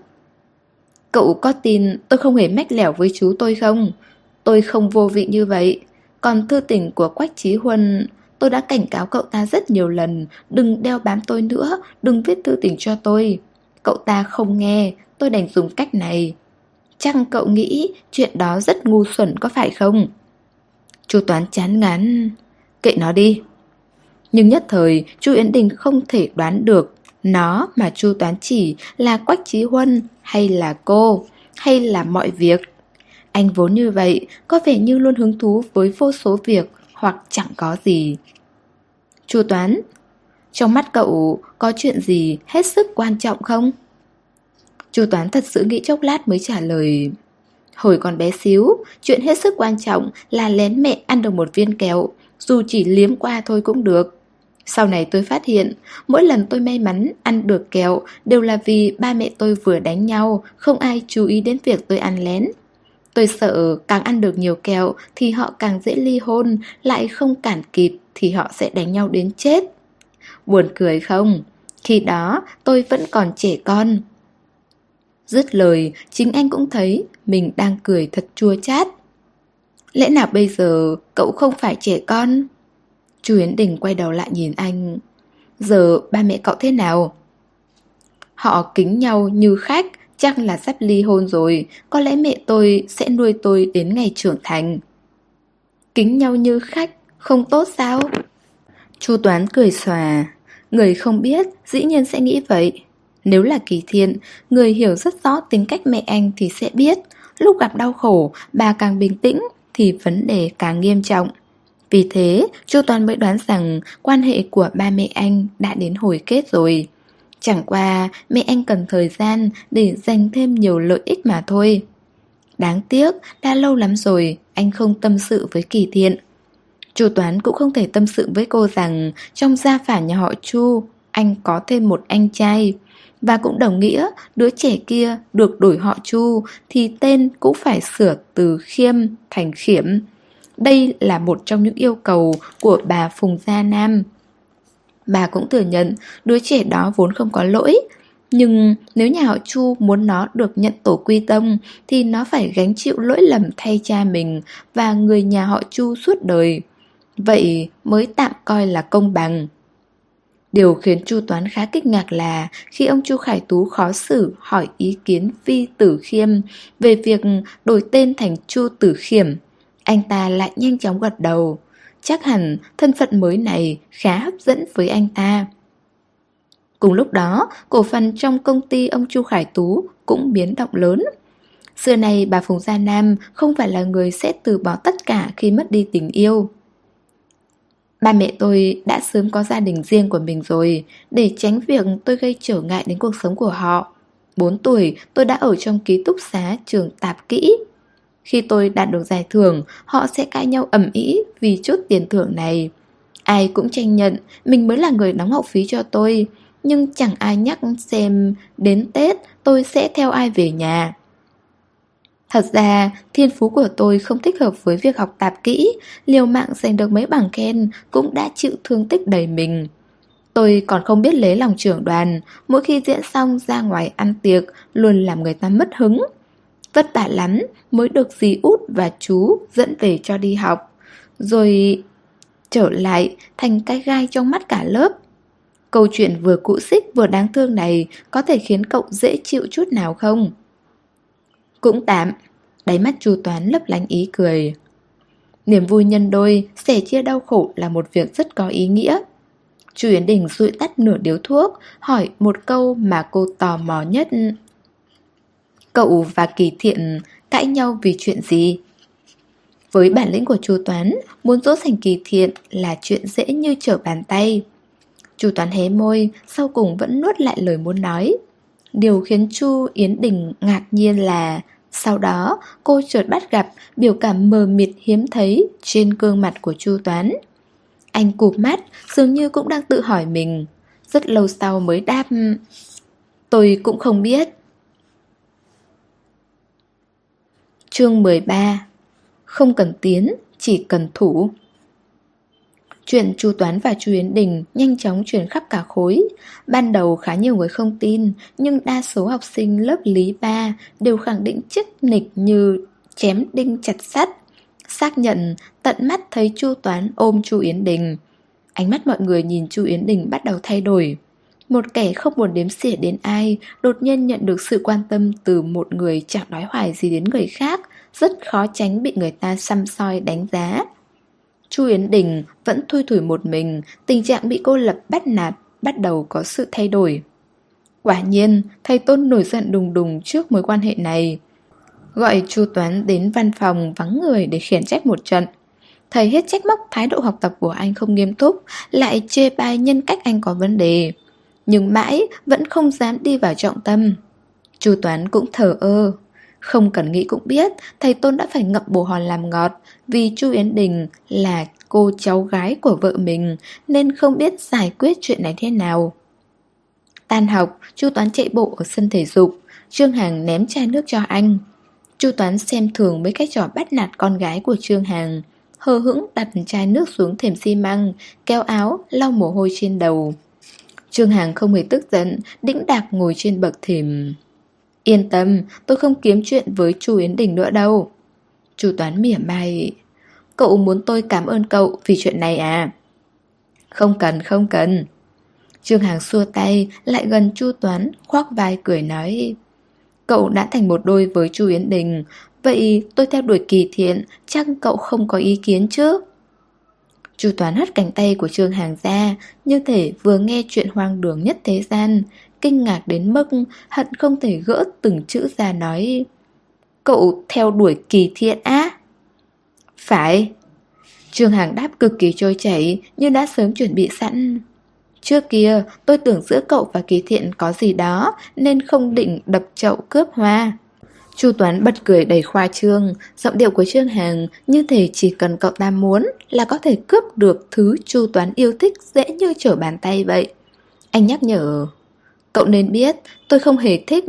Cậu có tin tôi không hề mách lẻo với chú tôi không? Tôi không vô vị như vậy. Còn thư tình của Quách Chí Huân, tôi đã cảnh cáo cậu ta rất nhiều lần, đừng đeo bám tôi nữa, đừng viết thư tình cho tôi. Cậu ta không nghe, tôi đành dùng cách này. Chắc cậu nghĩ chuyện đó rất ngu xuẩn có phải không? Chu Toán chán ngán. Kệ nó đi. Nhưng nhất thời Chu Yến Đình không thể đoán được nó mà Chu Toán chỉ là Quách Chí Huân, hay là cô, hay là mọi việc. Anh vốn như vậy, có vẻ như luôn hứng thú với vô số việc, hoặc chẳng có gì. Chu Toán, trong mắt cậu có chuyện gì hết sức quan trọng không? Chu Toán thật sự nghĩ chốc lát mới trả lời. Hồi còn bé xíu, chuyện hết sức quan trọng là lén mẹ ăn được một viên kẹo. dù chỉ liếm qua thôi cũng được. Sau này tôi phát hiện, mỗi lần tôi may mắn ăn được kẹo đều là vì ba mẹ tôi vừa đánh nhau, không ai chú ý đến việc tôi ăn lén. Tôi sợ càng ăn được nhiều kẹo thì họ càng dễ ly hôn, lại không cản kịp thì họ sẽ đánh nhau đến chết. Buồn cười không? Khi đó tôi vẫn còn trẻ con. Dứt lời, chính anh cũng thấy mình đang cười thật chua chát. Lẽ nào bây giờ cậu không phải trẻ con? Chu Yến Đình quay đầu lại nhìn anh. Giờ ba mẹ cậu thế nào? Họ kính nhau như khách, chắc là sắp ly hôn rồi. Có lẽ mẹ tôi sẽ nuôi tôi đến ngày trưởng thành. Kính nhau như khách, không tốt sao? Chu Toán cười xòa. Người không biết dĩ nhiên sẽ nghĩ vậy. Nếu là Kỳ Thiện, người hiểu rất rõ tính cách mẹ anh thì sẽ biết, lúc gặp đau khổ, bà càng bình tĩnh thì vấn đề càng nghiêm trọng. Vì thế, Chu Toán mới đoán rằng quan hệ của ba mẹ anh đã đến hồi kết rồi. Chẳng qua mẹ anh cần thời gian để giành thêm nhiều lợi ích mà thôi. Đáng tiếc, đã lâu lắm rồi anh không tâm sự với Kỳ Thiện. Chu Toán cũng không thể tâm sự với cô rằng trong gia phả nhà họ Chu, anh có thêm một anh trai. Và cũng đồng nghĩa đứa trẻ kia được đổi họ Chu thì tên cũng phải sửa từ Khiêm thành Khiểm. Đây là một trong những yêu cầu của bà Phùng Gia Nam. Bà cũng thừa nhận đứa trẻ đó vốn không có lỗi. Nhưng nếu nhà họ Chu muốn nó được nhận tổ quy tông thì nó phải gánh chịu lỗi lầm thay cha mình và người nhà họ Chu suốt đời. Vậy mới tạm coi là công bằng. Điều khiến Chu Toán khá kinh ngạc là khi ông Chu Khải Tú khó xử hỏi ý kiến Vi Tử Khiêm về việc đổi tên thành Chu Tử Khiểm, anh ta lại nhanh chóng gật đầu. Chắc hẳn thân phận mới này khá hấp dẫn với anh ta. Cùng lúc đó, cổ phần trong công ty ông Chu Khải Tú cũng biến động lớn. Xưa này bà Phùng Gia Nam không phải là người sẽ từ bỏ tất cả khi mất đi tình yêu. Ba mẹ tôi đã sớm có gia đình riêng của mình rồi, để tránh việc tôi gây trở ngại đến cuộc sống của họ. 4 tuổi tôi đã ở trong ký túc xá trường Tạp Kỹ. Khi tôi đạt được giải thưởng, họ sẽ cãi nhau ầm ĩ vì chút tiền thưởng này. Ai cũng tranh nhận mình mới là người đóng học phí cho tôi, nhưng chẳng ai nhắc xem đến Tết tôi sẽ theo ai về nhà. Thật ra, thiên phú của tôi không thích hợp với việc học tạp kỹ, liều mạng giành được mấy bằng khen cũng đã chịu thương tích đầy mình. Tôi còn không biết lấy lòng trưởng đoàn, mỗi khi diễn xong ra ngoài ăn tiệc luôn làm người ta mất hứng. Vất vả lắm mới được dì út và chú dẫn về cho đi học, rồi trở lại thành cái gai trong mắt cả lớp. Câu chuyện vừa cũ xích vừa đáng thương này có thể khiến cậu dễ chịu chút nào không? Cũng tạm. Đáy mắt Chu Toán lấp lánh ý cười. Niềm vui nhân đôi, sẻ chia đau khổ là một việc rất có ý nghĩa. Chu Yến Đình dụi tắt nửa điếu thuốc, hỏi một câu mà cô tò mò nhất. Cậu và Kỳ Thiện cãi nhau vì chuyện gì? Với bản lĩnh của Chu Toán, muốn dỗ dành Kỳ Thiện là chuyện dễ như trở bàn tay. Chu Toán hé môi, sau cùng vẫn nuốt lại lời muốn nói. Điều khiến Chu Yến Đình ngạc nhiên là sau đó cô chợt bắt gặp biểu cảm mờ mịt hiếm thấy trên gương mặt của Chu Toán. Anh cụp mắt, dường như cũng đang tự hỏi mình. Rất lâu sau mới đáp: tôi cũng không biết. Chương 13. Không cần tiến, chỉ cần thủ. Chuyện Chu Toán và Chu Yến Đình nhanh chóng truyền khắp cả khối. Ban đầu khá nhiều người không tin, nhưng đa số học sinh lớp Lý 3 đều khẳng định chiếc nịch như chém đinh chặt sắt, xác nhận tận mắt thấy Chu Toán ôm Chu Yến Đình. Ánh mắt mọi người nhìn Chu Yến Đình bắt đầu thay đổi. Một kẻ không muốn đếm xỉa đến ai đột nhiên nhận được sự quan tâm từ một người chẳng nói hoài gì đến người khác, rất khó tránh bị người ta săm soi đánh giá. Chu Yến Đình vẫn thui thủi một mình, tình trạng bị cô lập bắt nạt bắt đầu có sự thay đổi. Quả nhiên, thầy Tôn nổi giận đùng đùng trước mối quan hệ này. Gọi Chu Toán đến văn phòng vắng người để khiển trách một trận. Thầy hết trách móc thái độ học tập của anh không nghiêm túc, lại chê bai nhân cách anh có vấn đề. Nhưng mãi vẫn không dám đi vào trọng tâm. Chu Toán cũng thờ ơ. Không cần nghĩ cũng biết thầy Tôn đã phải ngậm bồ hòn làm ngọt, vì Chu Yến Đình là cô cháu gái của vợ mình, nên không biết giải quyết chuyện này thế nào. Tan học, Chu Toán chạy bộ ở sân thể dục. Trương Hằng ném chai nước cho anh. Chu Toán xem thường mấy cái trò bắt nạt con gái của Trương Hằng, hờ hững đặt chai nước xuống thềm xi măng, kéo áo, lau mồ hôi trên đầu. Trương Hằng không hề tức giận, đĩnh đạc ngồi trên bậc thềm. Yên tâm, tôi không kiếm chuyện với Chu Yến Đình nữa đâu. Chu Toán mỉa mai. Cậu muốn tôi cảm ơn cậu vì chuyện này à? Không cần, không cần. Trương Hằng xua tay, lại gần Chu Toán, khoác vai cười nói. Cậu đã thành một đôi với Chu Yến Đình, vậy tôi theo đuổi Kỳ Thiện, chắc cậu không có ý kiến chứ? Chu Toán hất cánh tay của Trương Hằng ra, như thể vừa nghe chuyện hoang đường nhất thế gian, kinh ngạc đến mức hận không thể gỡ từng chữ ra nói. Cậu theo đuổi Kỳ Thiện á? Phải. Trương Hằng đáp cực kỳ trôi chảy, như đã sớm chuẩn bị sẵn. Trước kia tôi tưởng giữa cậu và Kỳ Thiện có gì đó, nên không định đập chậu cướp hoa. Chu Toán bật cười đầy khoa trương, giọng điệu của Trương Hằng như thể chỉ cần cậu ta muốn là có thể cướp được thứ Chu Toán yêu thích dễ như trở bàn tay vậy. Anh nhắc nhở. Cậu nên biết, tôi không hề thích...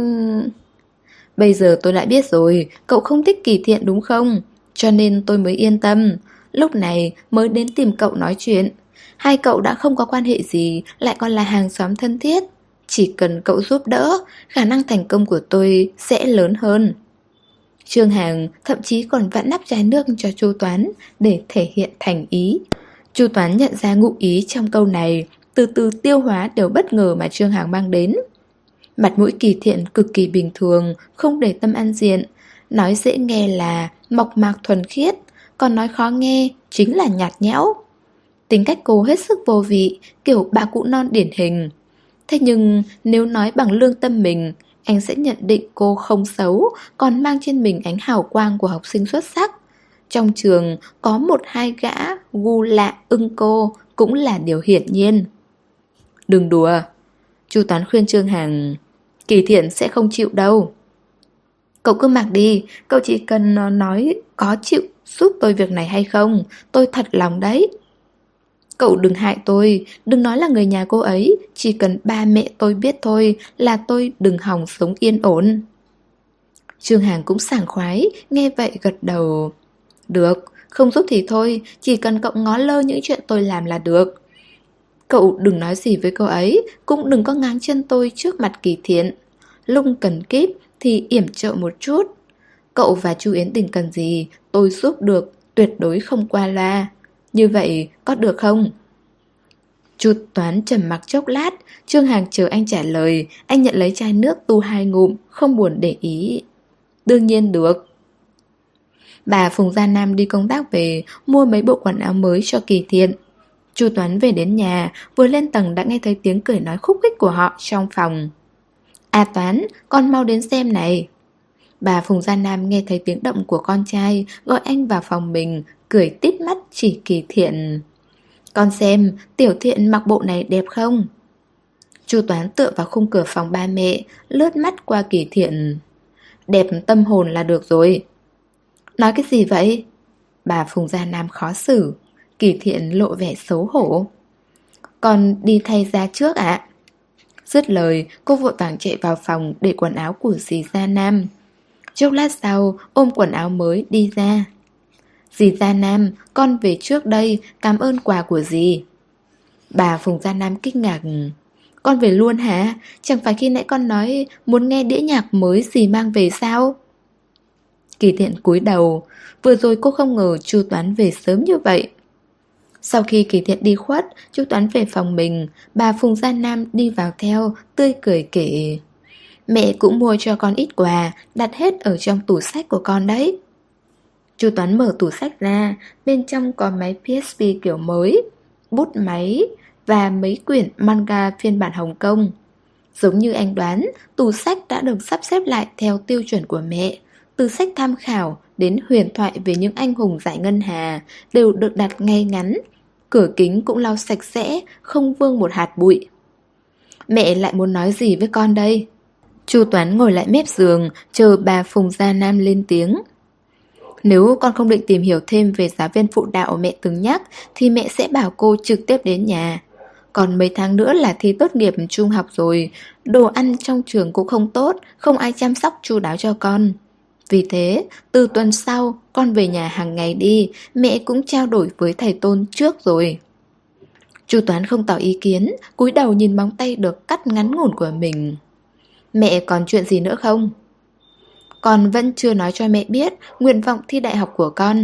Bây giờ tôi đã biết rồi, cậu không thích Kỳ Thiện đúng không? Cho nên tôi mới yên tâm. Lúc này mới đến tìm cậu nói chuyện. Hai cậu đã không có quan hệ gì, lại còn là hàng xóm thân thiết. Chỉ cần cậu giúp đỡ, khả năng thành công của tôi sẽ lớn hơn. Trương Hằng thậm chí còn vặn nắp chai nước cho Chu Toán để thể hiện thành ý. Chu Toán nhận ra ngụ ý trong câu này, từ từ tiêu hóa điều bất ngờ mà Trương Hằng mang đến. Mặt mũi Kỳ Thiện cực kỳ bình thường, không để tâm ăn diện. Nói dễ nghe là mộc mạc thuần khiết, còn nói khó nghe chính là nhạt nhẽo. Tính cách cô hết sức vô vị, kiểu bà cụ non điển hình. Thế nhưng nếu nói bằng lương tâm mình, anh sẽ nhận định cô không xấu, còn mang trên mình ánh hào quang của học sinh xuất sắc. Trong trường có một hai gã gu lạ ưng cô cũng là điều hiển nhiên. Đừng đùa. Chu Toán khuyên Trương Hằng. Kỳ Thiện sẽ không chịu đâu. Cậu cứ mặc đi, cậu chỉ cần nói có chịu giúp tôi việc này hay không, tôi thật lòng đấy. Cậu đừng hại tôi, đừng nói là người nhà cô ấy, chỉ cần ba mẹ tôi biết thôi là tôi đừng hòng sống yên ổn. Trương Hằng cũng sảng khoái, nghe vậy gật đầu. Được, không giúp thì thôi, chỉ cần cậu ngó lơ những chuyện tôi làm là được. Cậu đừng nói gì với cô ấy, cũng đừng có ngáng chân tôi trước mặt Kỳ Thiện. Lúc cần kíp thì yểm trợ một chút. Cậu và Chu Yến Đình cần gì, tôi giúp được, tuyệt đối không qua loa. Như vậy có được không? Chu Toán trầm mặc chốc lát, Trương Hằng chờ anh trả lời, anh nhận lấy chai nước tu hai ngụm, không buồn để ý. Đương nhiên được. Bà Phùng Gia Nam đi công tác về, mua mấy bộ quần áo mới cho Kỳ Thiện. Chu Toán về đến nhà, vừa lên tầng đã nghe thấy tiếng cười nói khúc khích của họ trong phòng. À Toán, con mau đến xem này. Bà Phùng Gia Nam nghe thấy tiếng động của con trai, gọi anh vào phòng mình, cười tít mắt chỉ Kỳ Thiện. Con xem, Tiểu Thiện mặc bộ này đẹp không? Chu Toán tựa vào khung cửa phòng ba mẹ, lướt mắt qua Kỳ Thiện. Đẹp tâm hồn là được rồi. Nói cái gì vậy? Bà Phùng Gia Nam khó xử. Kỳ Thiện lộ vẻ xấu hổ. Con đi thay ra trước ạ. Dứt lời, cô vội vàng chạy vào phòng để quần áo của dì Gia Nam. Chốc lát sau, ôm quần áo mới đi ra. Dì Gia Nam, con về trước đây, cảm ơn quà của dì. Bà Phùng Gia Nam kinh ngạc. Con về luôn hả? Chẳng phải khi nãy con nói muốn nghe đĩa nhạc mới dì mang về sao? Kỳ Thiện cúi đầu. Vừa rồi cô không ngờ Chu Toán về sớm như vậy. Sau khi Kỳ Thiện đi khuất, Chu Toán về phòng mình. Bà Phùng Gia Nam đi vào theo, tươi cười kể. Mẹ cũng mua cho con ít quà, đặt hết ở trong tủ sách của con đấy. Chu Toán mở tủ sách ra, bên trong có máy PSP kiểu mới, bút máy và mấy quyển manga phiên bản Hồng Kông. Giống như anh đoán, tủ sách đã được sắp xếp lại theo tiêu chuẩn của mẹ. Từ sách tham khảo đến huyền thoại về những anh hùng giải ngân hà đều được đặt ngay ngắn. Cửa kính cũng lau sạch sẽ, không vương một hạt bụi. Mẹ lại muốn nói gì với con đây? Chu Toán ngồi lại mép giường, chờ bà Phùng Gia Nam lên tiếng. Nếu con không định tìm hiểu thêm về giáo viên phụ đạo mẹ từng nhắc thì mẹ sẽ bảo cô trực tiếp đến nhà. Còn mấy tháng nữa là thi tốt nghiệp trung học rồi, đồ ăn trong trường cũng không tốt, không ai chăm sóc chu đáo cho con. Vì thế, từ tuần sau, con về nhà hàng ngày đi, mẹ cũng trao đổi với thầy Tôn trước rồi. Chu Toán không tỏ ý kiến, cúi đầu nhìn móng tay được cắt ngắn ngủn của mình. Mẹ còn chuyện gì nữa không? Con vẫn chưa nói cho mẹ biết nguyện vọng thi đại học của con.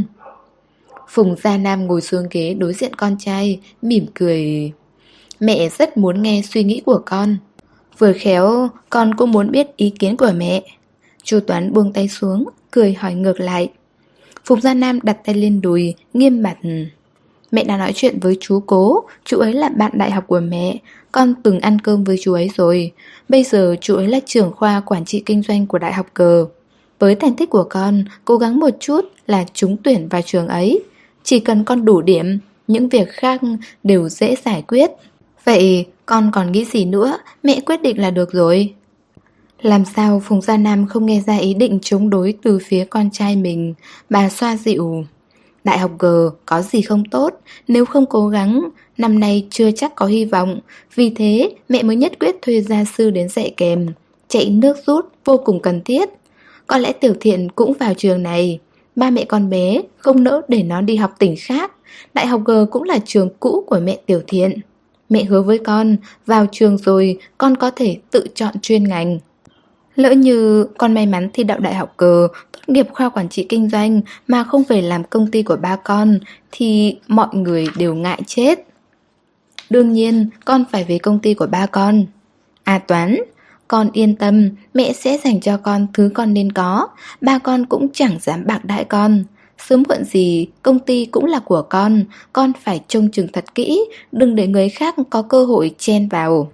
Phùng Gia Nam ngồi xuống ghế đối diện con trai, mỉm cười. Mẹ rất muốn nghe suy nghĩ của con. Vừa khéo, con cũng muốn biết ý kiến của mẹ. Chu Toán buông tay xuống, cười hỏi ngược lại. Phùng Gia Nam đặt tay lên đùi, nghiêm mặt. Mẹ đã nói chuyện với chú Cố, chú ấy là bạn đại học của mẹ. Con từng ăn cơm với chú ấy rồi. Bây giờ chú ấy là trưởng khoa quản trị kinh doanh của Đại học G. Với thành tích của con, cố gắng một chút là trúng tuyển vào trường ấy. Chỉ cần con đủ điểm, những việc khác đều dễ giải quyết. Vậy con còn nghĩ gì nữa, mẹ quyết định là được rồi. Làm sao Phùng Gia Nam không nghe ra ý định chống đối từ phía con trai mình. Bà xoa dịu. Đại học G có gì không tốt, nếu không cố gắng, năm nay chưa chắc có hy vọng. Vì thế mẹ mới nhất quyết thuê gia sư đến dạy kèm. Chạy nước rút vô cùng cần thiết. Có lẽ Tiểu Thiện cũng vào trường này. Ba mẹ con bé không nỡ để nó đi học tỉnh khác. Đại học G cũng là trường cũ của mẹ Tiểu Thiện. Mẹ hứa với con, vào trường rồi con có thể tự chọn chuyên ngành. Lỡ như con may mắn thi đậu đại học G, tốt nghiệp khoa quản trị kinh doanh mà không về làm công ty của ba con, thì mọi người đều ngại chết. Đương nhiên, con phải về công ty của ba con. À Toán, con yên tâm, mẹ sẽ dành cho con thứ con nên có. Ba con cũng chẳng dám bạc đãi con. Sớm muộn gì, công ty cũng là của con phải trông chừng thật kỹ, đừng để người khác có cơ hội chen vào.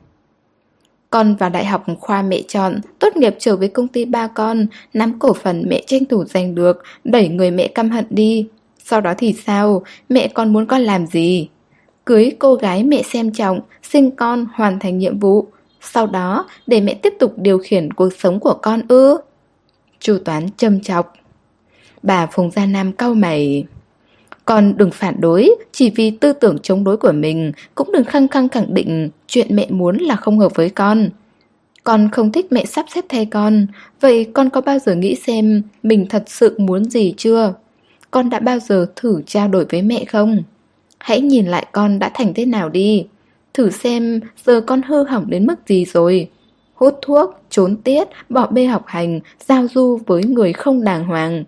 Con vào đại học khoa mẹ chọn, tốt nghiệp trở về công ty ba con, nắm cổ phần mẹ tranh thủ giành được, đẩy người mẹ căm hận đi. Sau đó thì sao? Mẹ con muốn con làm gì? Cưới cô gái mẹ xem trọng, sinh con hoàn thành nhiệm vụ. Sau đó để mẹ tiếp tục điều khiển cuộc sống của con ư? Chu Toán châm chọc. Bà Phùng Gia Nam cau mày. Con đừng phản đối, chỉ vì tư tưởng chống đối của mình, cũng đừng khăng khăng khẳng định chuyện mẹ muốn là không hợp với con. Con không thích mẹ sắp xếp thay con, vậy con có bao giờ nghĩ xem mình thật sự muốn gì chưa? Con đã bao giờ thử trao đổi với mẹ không? Hãy nhìn lại con đã thành thế nào đi. Thử xem giờ con hư hỏng đến mức gì rồi. Hút thuốc, trốn tiết, bỏ bê học hành, giao du với người không đàng hoàng.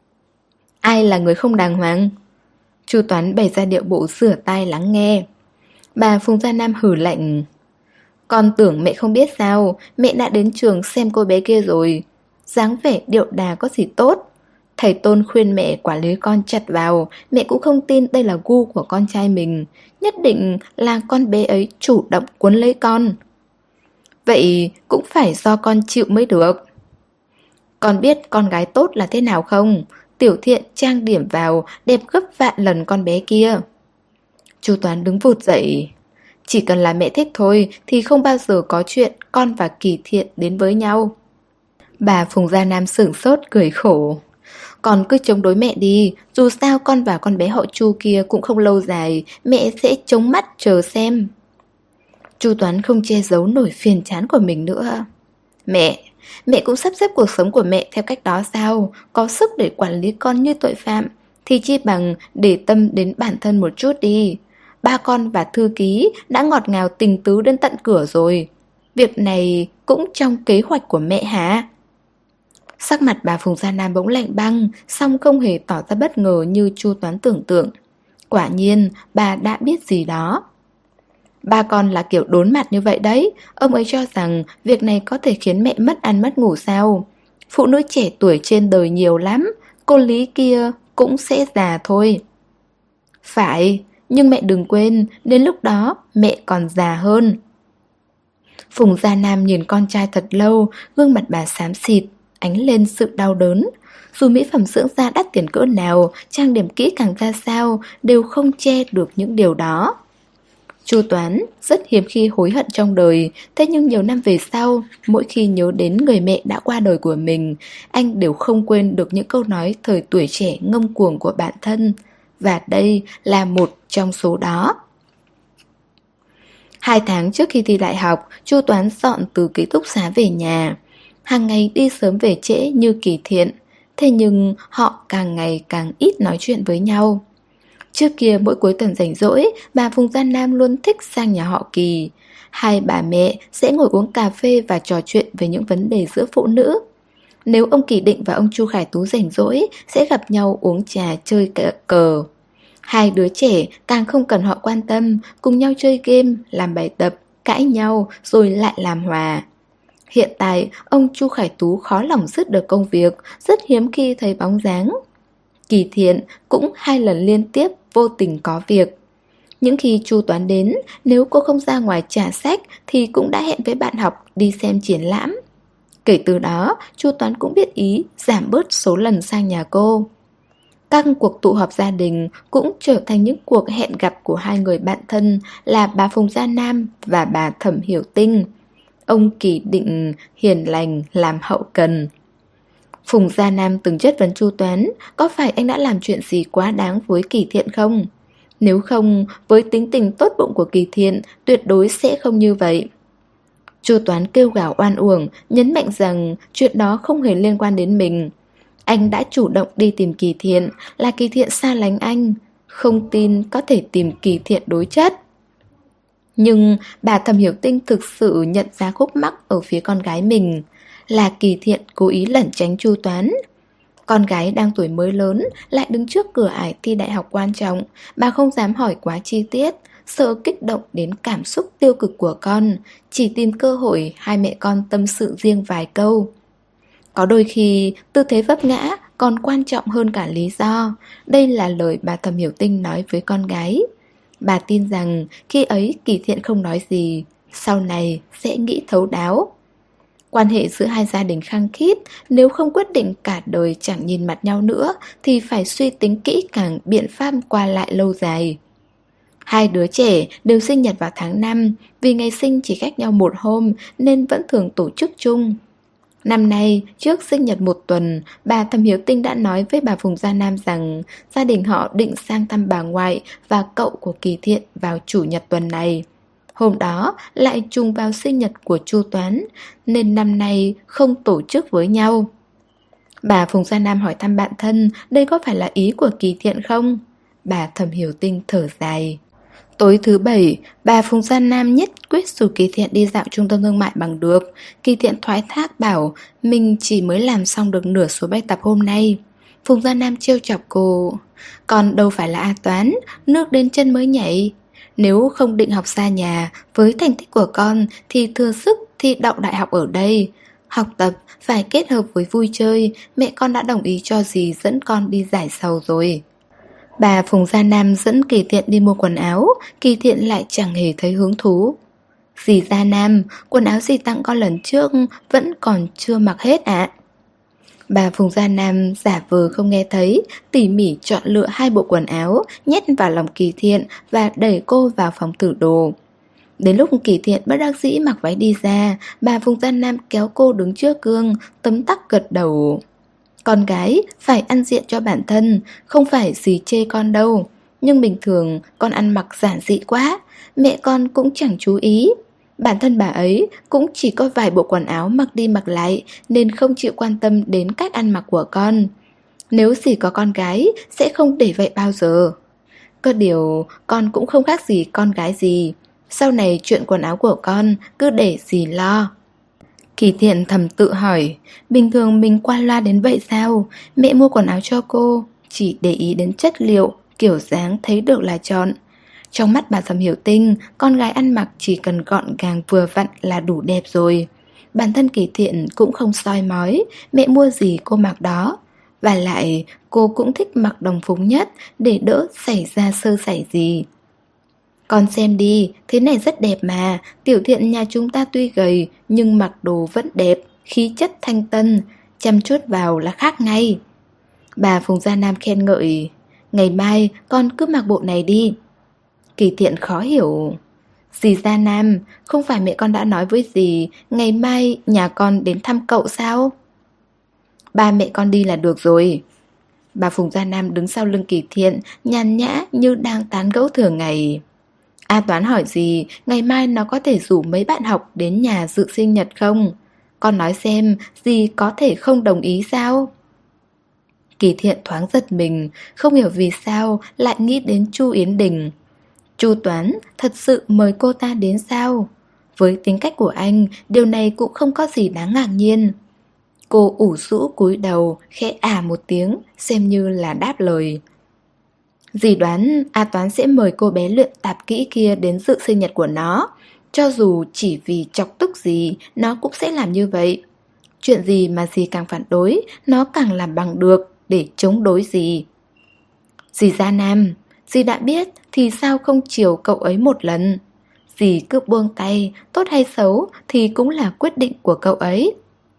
Ai là người không đàng hoàng? Chu Toán bày ra điệu bộ sửa tai lắng nghe. Bà Phùng Gia Nam hử lạnh. Con tưởng mẹ không biết sao, mẹ đã đến trường xem cô bé kia rồi. Dáng vẻ điệu đà có gì tốt. Thầy Tôn khuyên mẹ quản lý con chặt vào, mẹ cũng không tin đây là gu của con trai mình. Nhất định là con bé ấy chủ động cuốn lấy con. Vậy cũng phải do con chịu mới được. Con biết con gái tốt là thế nào không? Tiểu Thiện trang điểm vào đẹp gấp vạn lần con bé kia. Chu Toán đứng vụt dậy. Chỉ cần là mẹ thích thôi thì không bao giờ có chuyện con và Kỳ Thiện đến với nhau. Bà Phùng Gia Nam sửng sốt cười khổ. Con cứ chống đối mẹ đi, dù sao con và con bé họ Chu kia cũng không lâu dài, mẹ sẽ chống mắt chờ xem. Chu Toán không che giấu nổi phiền chán của mình nữa. Mẹ cũng sắp xếp cuộc sống của mẹ theo cách đó sao? Có sức để quản lý con như tội phạm thì chi bằng để tâm đến bản thân một chút đi. Ba con và thư ký đã ngọt ngào tình tứ đến tận cửa rồi. Việc này cũng trong kế hoạch của mẹ hả? Sắc mặt bà Phùng Gia Nam bỗng lạnh băng, song không hề tỏ ra bất ngờ như Chu Toán tưởng tượng. Quả nhiên bà đã biết gì đó. Ba con là kiểu đốn mặt như vậy đấy. Ông ấy cho rằng việc này có thể khiến mẹ mất ăn mất ngủ sao? Phụ nữ trẻ tuổi trên đời nhiều lắm. Cô Lý kia cũng sẽ già thôi. Phải, nhưng mẹ đừng quên, đến lúc đó mẹ còn già hơn. Phùng Gia Nam nhìn con trai thật lâu, gương mặt bà xám xịt, ánh lên sự đau đớn. Dù mỹ phẩm dưỡng da đắt tiền cỡ nào, trang điểm kỹ càng ra sao, đều không che được những điều đó. Chu Toán rất hiếm khi hối hận trong đời, thế nhưng nhiều năm về sau, mỗi khi nhớ đến người mẹ đã qua đời của mình, anh đều không quên được những câu nói thời tuổi trẻ ngông cuồng của bản thân. Và đây là một trong số đó. 2 tháng trước khi thi đại học, Chu Toán dọn từ ký túc xá về nhà. Hàng ngày đi sớm về trễ như Kỳ Thiện, thế nhưng họ càng ngày càng ít nói chuyện với nhau. Trước kia mỗi cuối tuần rảnh rỗi, bà Phùng Gia Nam luôn thích sang nhà họ Kỳ. Hai bà mẹ sẽ ngồi uống cà phê và trò chuyện về những vấn đề giữa phụ nữ. Nếu ông Kỳ Định và ông Chu Khải Tú rảnh rỗi, sẽ gặp nhau uống trà chơi cờ. Hai đứa trẻ càng không cần họ quan tâm, cùng nhau chơi game, làm bài tập, cãi nhau rồi lại làm hòa. Hiện tại, ông Chu Khải Tú khó lòng dứt được công việc, rất hiếm khi thấy bóng dáng. Kỳ Thiện cũng 2 lần liên tiếp vô tình có việc. Những khi Chu Toán đến, nếu cô không ra ngoài trả sách thì cũng đã hẹn với bạn học đi xem triển lãm. Kể từ đó, Chu Toán cũng biết ý giảm bớt số lần sang nhà cô. Các cuộc tụ họp gia đình cũng trở thành những cuộc hẹn gặp của hai người bạn thân là bà Phùng Gia Nam và bà Thẩm Hiểu Tinh. Ông Kỳ Định hiền lành làm hậu cần. Phùng Gia Nam từng chất vấn Chu Toán có phải anh đã làm chuyện gì quá đáng với Kỳ Thiện không? Nếu không, với tính tình tốt bụng của Kỳ Thiện tuyệt đối sẽ không như vậy. Chu Toán kêu gào oan uổng, nhấn mạnh rằng chuyện đó không hề liên quan đến mình. Anh đã chủ động đi tìm Kỳ Thiện, là Kỳ Thiện xa lánh anh, không tin có thể tìm Kỳ Thiện đối chất. Nhưng bà Thẩm Hiểu Tinh thực sự nhận ra khúc mắc ở phía con gái mình, là Kỳ Thiện cố ý lẩn tránh Chu Toán. Con gái đang tuổi mới lớn lại đứng trước cửa ải thi đại học quan trọng, bà không dám hỏi quá chi tiết, sợ kích động đến cảm xúc tiêu cực của con, chỉ tìm cơ hội hai mẹ con tâm sự riêng vài câu. Có đôi khi tư thế vấp ngã còn quan trọng hơn cả lý do. Đây là lời bà Thẩm Hiểu Tinh nói với con gái. Bà tin rằng khi ấy Kỳ Thiện không nói gì, sau này sẽ nghĩ thấu đáo. Quan hệ giữa hai gia đình khăng khít, nếu không quyết định cả đời chẳng nhìn mặt nhau nữa thì phải suy tính kỹ càng biện pháp qua lại lâu dài. Hai đứa trẻ đều sinh nhật vào tháng 5, vì ngày sinh chỉ cách nhau 1 hôm nên vẫn thường tổ chức chung. Năm nay, trước sinh nhật 1 tuần, bà Thẩm Hiểu Tinh đã nói với bà Phùng Gia Nam rằng gia đình họ định sang thăm bà ngoại và cậu của Kỳ Thiện vào chủ nhật tuần này. Hôm đó lại trùng vào sinh nhật của Chu Toán, nên năm nay không tổ chức với nhau. Bà Phùng Gia Nam hỏi thăm bạn thân, đây có phải là ý của Kỳ Thiện không? Bà Thẩm Hiểu Tinh thở dài. Tối thứ 7, bà Phùng Gia Nam nhất quyết rủ Kỳ Thiện đi dạo trung tâm thương mại bằng được. Kỳ Thiện thoái thác bảo mình chỉ mới làm xong được nửa số bài tập hôm nay. Phùng Gia Nam trêu chọc cô. Còn đâu phải là A Toán, nước đến chân mới nhảy. Nếu không định học xa nhà, với thành tích của con thì thừa sức thi đậu đại học ở đây. Học tập phải kết hợp với vui chơi, mẹ con đã đồng ý cho dì dẫn con đi giải sầu rồi. Bà Phùng Gia Nam dẫn Kỳ Thiện đi mua quần áo, Kỳ Thiện lại chẳng hề thấy hứng thú. Dì Gia Nam, quần áo dì tặng con lần trước vẫn còn chưa mặc hết ạ. Bà Phùng Gia Nam giả vờ không nghe thấy, tỉ mỉ chọn lựa 2 bộ quần áo, nhét vào lòng Kỳ Thiện và đẩy cô vào phòng thử đồ. Đến lúc Kỳ Thiện bất đắc dĩ mặc váy đi ra, bà Phùng Gia Nam kéo cô đứng trước gương, tấm tắc gật đầu. Con gái phải ăn diện cho bản thân, không phải gì chê con đâu. Nhưng bình thường con ăn mặc giản dị quá, mẹ con cũng chẳng chú ý. Bản thân bà ấy cũng chỉ có vài bộ quần áo mặc đi mặc lại nên không chịu quan tâm đến cách ăn mặc của con. Nếu dì có con gái sẽ không để vậy bao giờ. Có điều con cũng không khác gì con gái dì. Sau này chuyện quần áo của con cứ để dì lo. Kỳ Thiện thầm tự hỏi, bình thường mình qua loa đến vậy sao? Mẹ mua quần áo cho cô, chỉ để ý đến chất liệu, kiểu dáng thấy được là chọn. Trong mắt bà Thẩm Hiểu Tinh, con gái ăn mặc chỉ cần gọn gàng vừa vặn là đủ đẹp rồi. Bản thân Kỳ Thiện cũng không soi mói, mẹ mua gì cô mặc đó. Và lại cô cũng thích mặc đồng phục nhất để đỡ xảy ra sơ sẩy gì. Con xem đi, thế này rất đẹp mà. Tiểu Thiện nhà chúng ta tuy gầy nhưng mặc đồ vẫn đẹp, khí chất thanh tân, chăm chút vào là khác ngay. Bà Phùng Gia Nam khen ngợi, ngày mai con cứ mặc bộ này đi. Kỳ Thiện khó hiểu, Dì Gia Nam, không phải mẹ con đã nói với dì ngày mai nhà con đến thăm cậu sao? Ba mẹ con đi là được rồi. Bà Phùng Gia Nam đứng sau lưng Kỳ Thiện, nhàn nhã như đang tán gẫu thường ngày. A Toán hỏi dì ngày mai nó có thể rủ mấy bạn học đến nhà dự sinh nhật không? Con nói xem dì có thể không đồng ý sao? Kỳ Thiện thoáng giật mình, không hiểu vì sao lại nghĩ đến Chu Yến Đình. Chu Toán thật sự mời cô ta đến sao? Với tính cách của anh, điều này cũng không có gì đáng ngạc nhiên. Cô ủ rũ cúi đầu, khẽ một tiếng, xem như là đáp lời. Dì đoán A Toán sẽ mời cô bé luyện tạp kỹ kia đến dự sinh nhật của nó. Cho dù chỉ vì chọc tức dì, nó cũng sẽ làm như vậy. Chuyện gì mà dì càng phản đối, nó càng làm bằng được để chống đối dì. Dì Gia Nam, dì đã biết thì sao không chiều cậu ấy một lần? Dì cứ buông tay, tốt hay xấu thì cũng là quyết định của cậu ấy.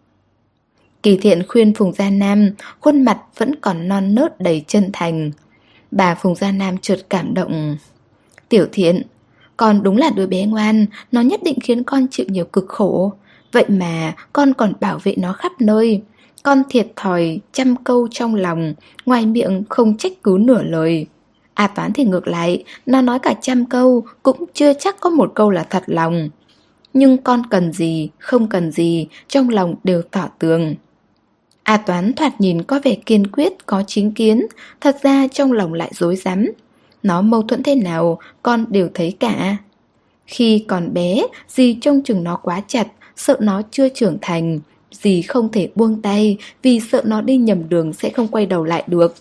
Kỳ Thiện khuyên Phùng Gia Nam, khuôn mặt vẫn còn non nớt đầy chân thành. Bà Phùng Gia Nam chợt cảm động. Tiểu Thiện, con đúng là đứa bé ngoan, nó nhất định khiến con chịu nhiều cực khổ. Vậy mà con còn bảo vệ nó khắp nơi. Con thiệt thòi trăm câu trong lòng, ngoài miệng không trách cứ nửa lời. A Toán thì ngược lại, nó nói cả trăm câu cũng chưa chắc có một câu là thật lòng. Nhưng con cần gì, không cần gì, trong lòng đều tỏ tường. A Toán thoạt nhìn có vẻ kiên quyết, có chính kiến, thật ra trong lòng lại rối rắm. Nó mâu thuẫn thế nào, con đều thấy cả. Khi còn bé, dì trông chừng nó quá chặt, sợ nó chưa trưởng thành. Dì không thể buông tay vì sợ nó đi nhầm đường sẽ không quay đầu lại được.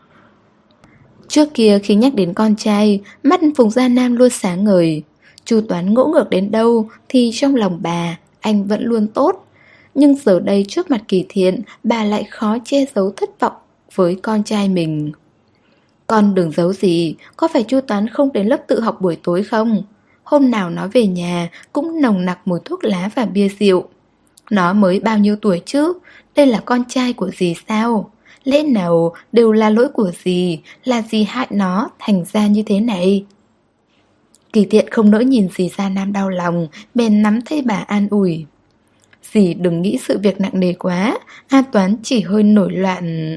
Trước kia khi nhắc đến con trai, mắt Phùng Gia Nam luôn sáng ngời. Chu Toán ngỗ ngược đến đâu thì trong lòng bà, anh vẫn luôn tốt. Nhưng giờ đây trước mặt Kỳ Thiện, bà lại khó che giấu thất vọng với con trai mình. Con đừng giấu gì, có phải Chu Toán không đến lớp tự học buổi tối không? Hôm nào nó về nhà cũng nồng nặc mùi thuốc lá và bia rượu. Nó mới bao nhiêu tuổi chứ? Đây là con trai của dì sao? Lẽ nào đều là lỗi của dì, là dì hại nó thành ra như thế này? Kỳ Thiện không nỡ nhìn dì Gia Nam đau lòng, bèn nắm tay bà an ủi. Dì đừng nghĩ sự việc nặng nề quá, A Toán chỉ hơi nổi loạn.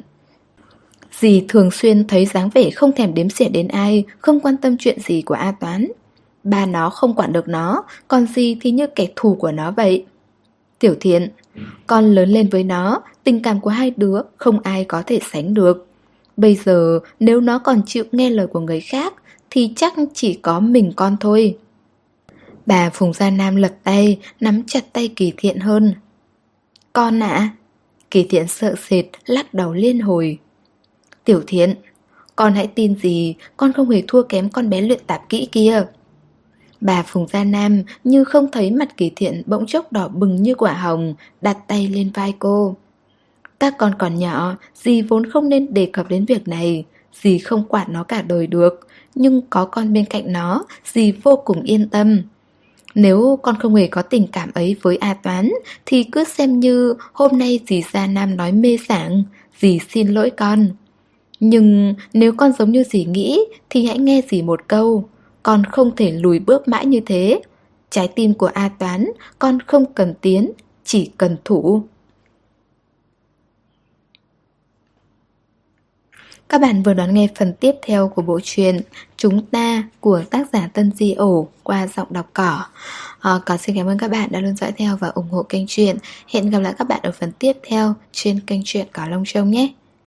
Dì thường xuyên thấy dáng vẻ không thèm đếm xỉa đến ai, không quan tâm chuyện gì của A Toán. Ba nó không quản được nó, còn dì thì như kẻ thù của nó vậy. Tiểu Thiện, con lớn lên với nó, tình cảm của hai đứa không ai có thể sánh được. Bây giờ nếu nó còn chịu nghe lời của người khác thì chắc chỉ có mình con thôi. Bà Phùng Gia Nam lật tay, nắm chặt tay Kỳ Thiện hơn. Con ạ. Kỳ Thiện sợ sệt, lắc đầu liên hồi. Tiểu Thiện, con hãy tin gì, con không hề thua kém con bé luyện tạp kỹ kia. Bà Phùng Gia Nam như không thấy mặt Kỳ Thiện bỗng chốc đỏ bừng như quả hồng, đặt tay lên vai cô. Các con còn nhỏ, dì vốn không nên đề cập đến việc này. Dì không quản nó cả đời được, nhưng có con bên cạnh nó, dì vô cùng yên tâm. Nếu con không hề có tình cảm ấy với A Toán thì cứ xem như hôm nay dì Gia Nam nói mê sảng, dì xin lỗi con. Nhưng nếu con giống như dì nghĩ thì hãy nghe dì một câu, con không thể lùi bước mãi như thế. Trái tim của A Toán con không cần tiến, chỉ cần thủ. Các bạn vừa đón nghe phần tiếp theo của bộ truyện Chúng Ta của tác giả Tân Di Ổ qua giọng đọc cỏ. Còn xin cảm ơn các bạn đã luôn dõi theo và ủng hộ kênh truyện. Hẹn gặp lại các bạn ở phần tiếp theo trên kênh truyện Cỏ Lông Trông nhé.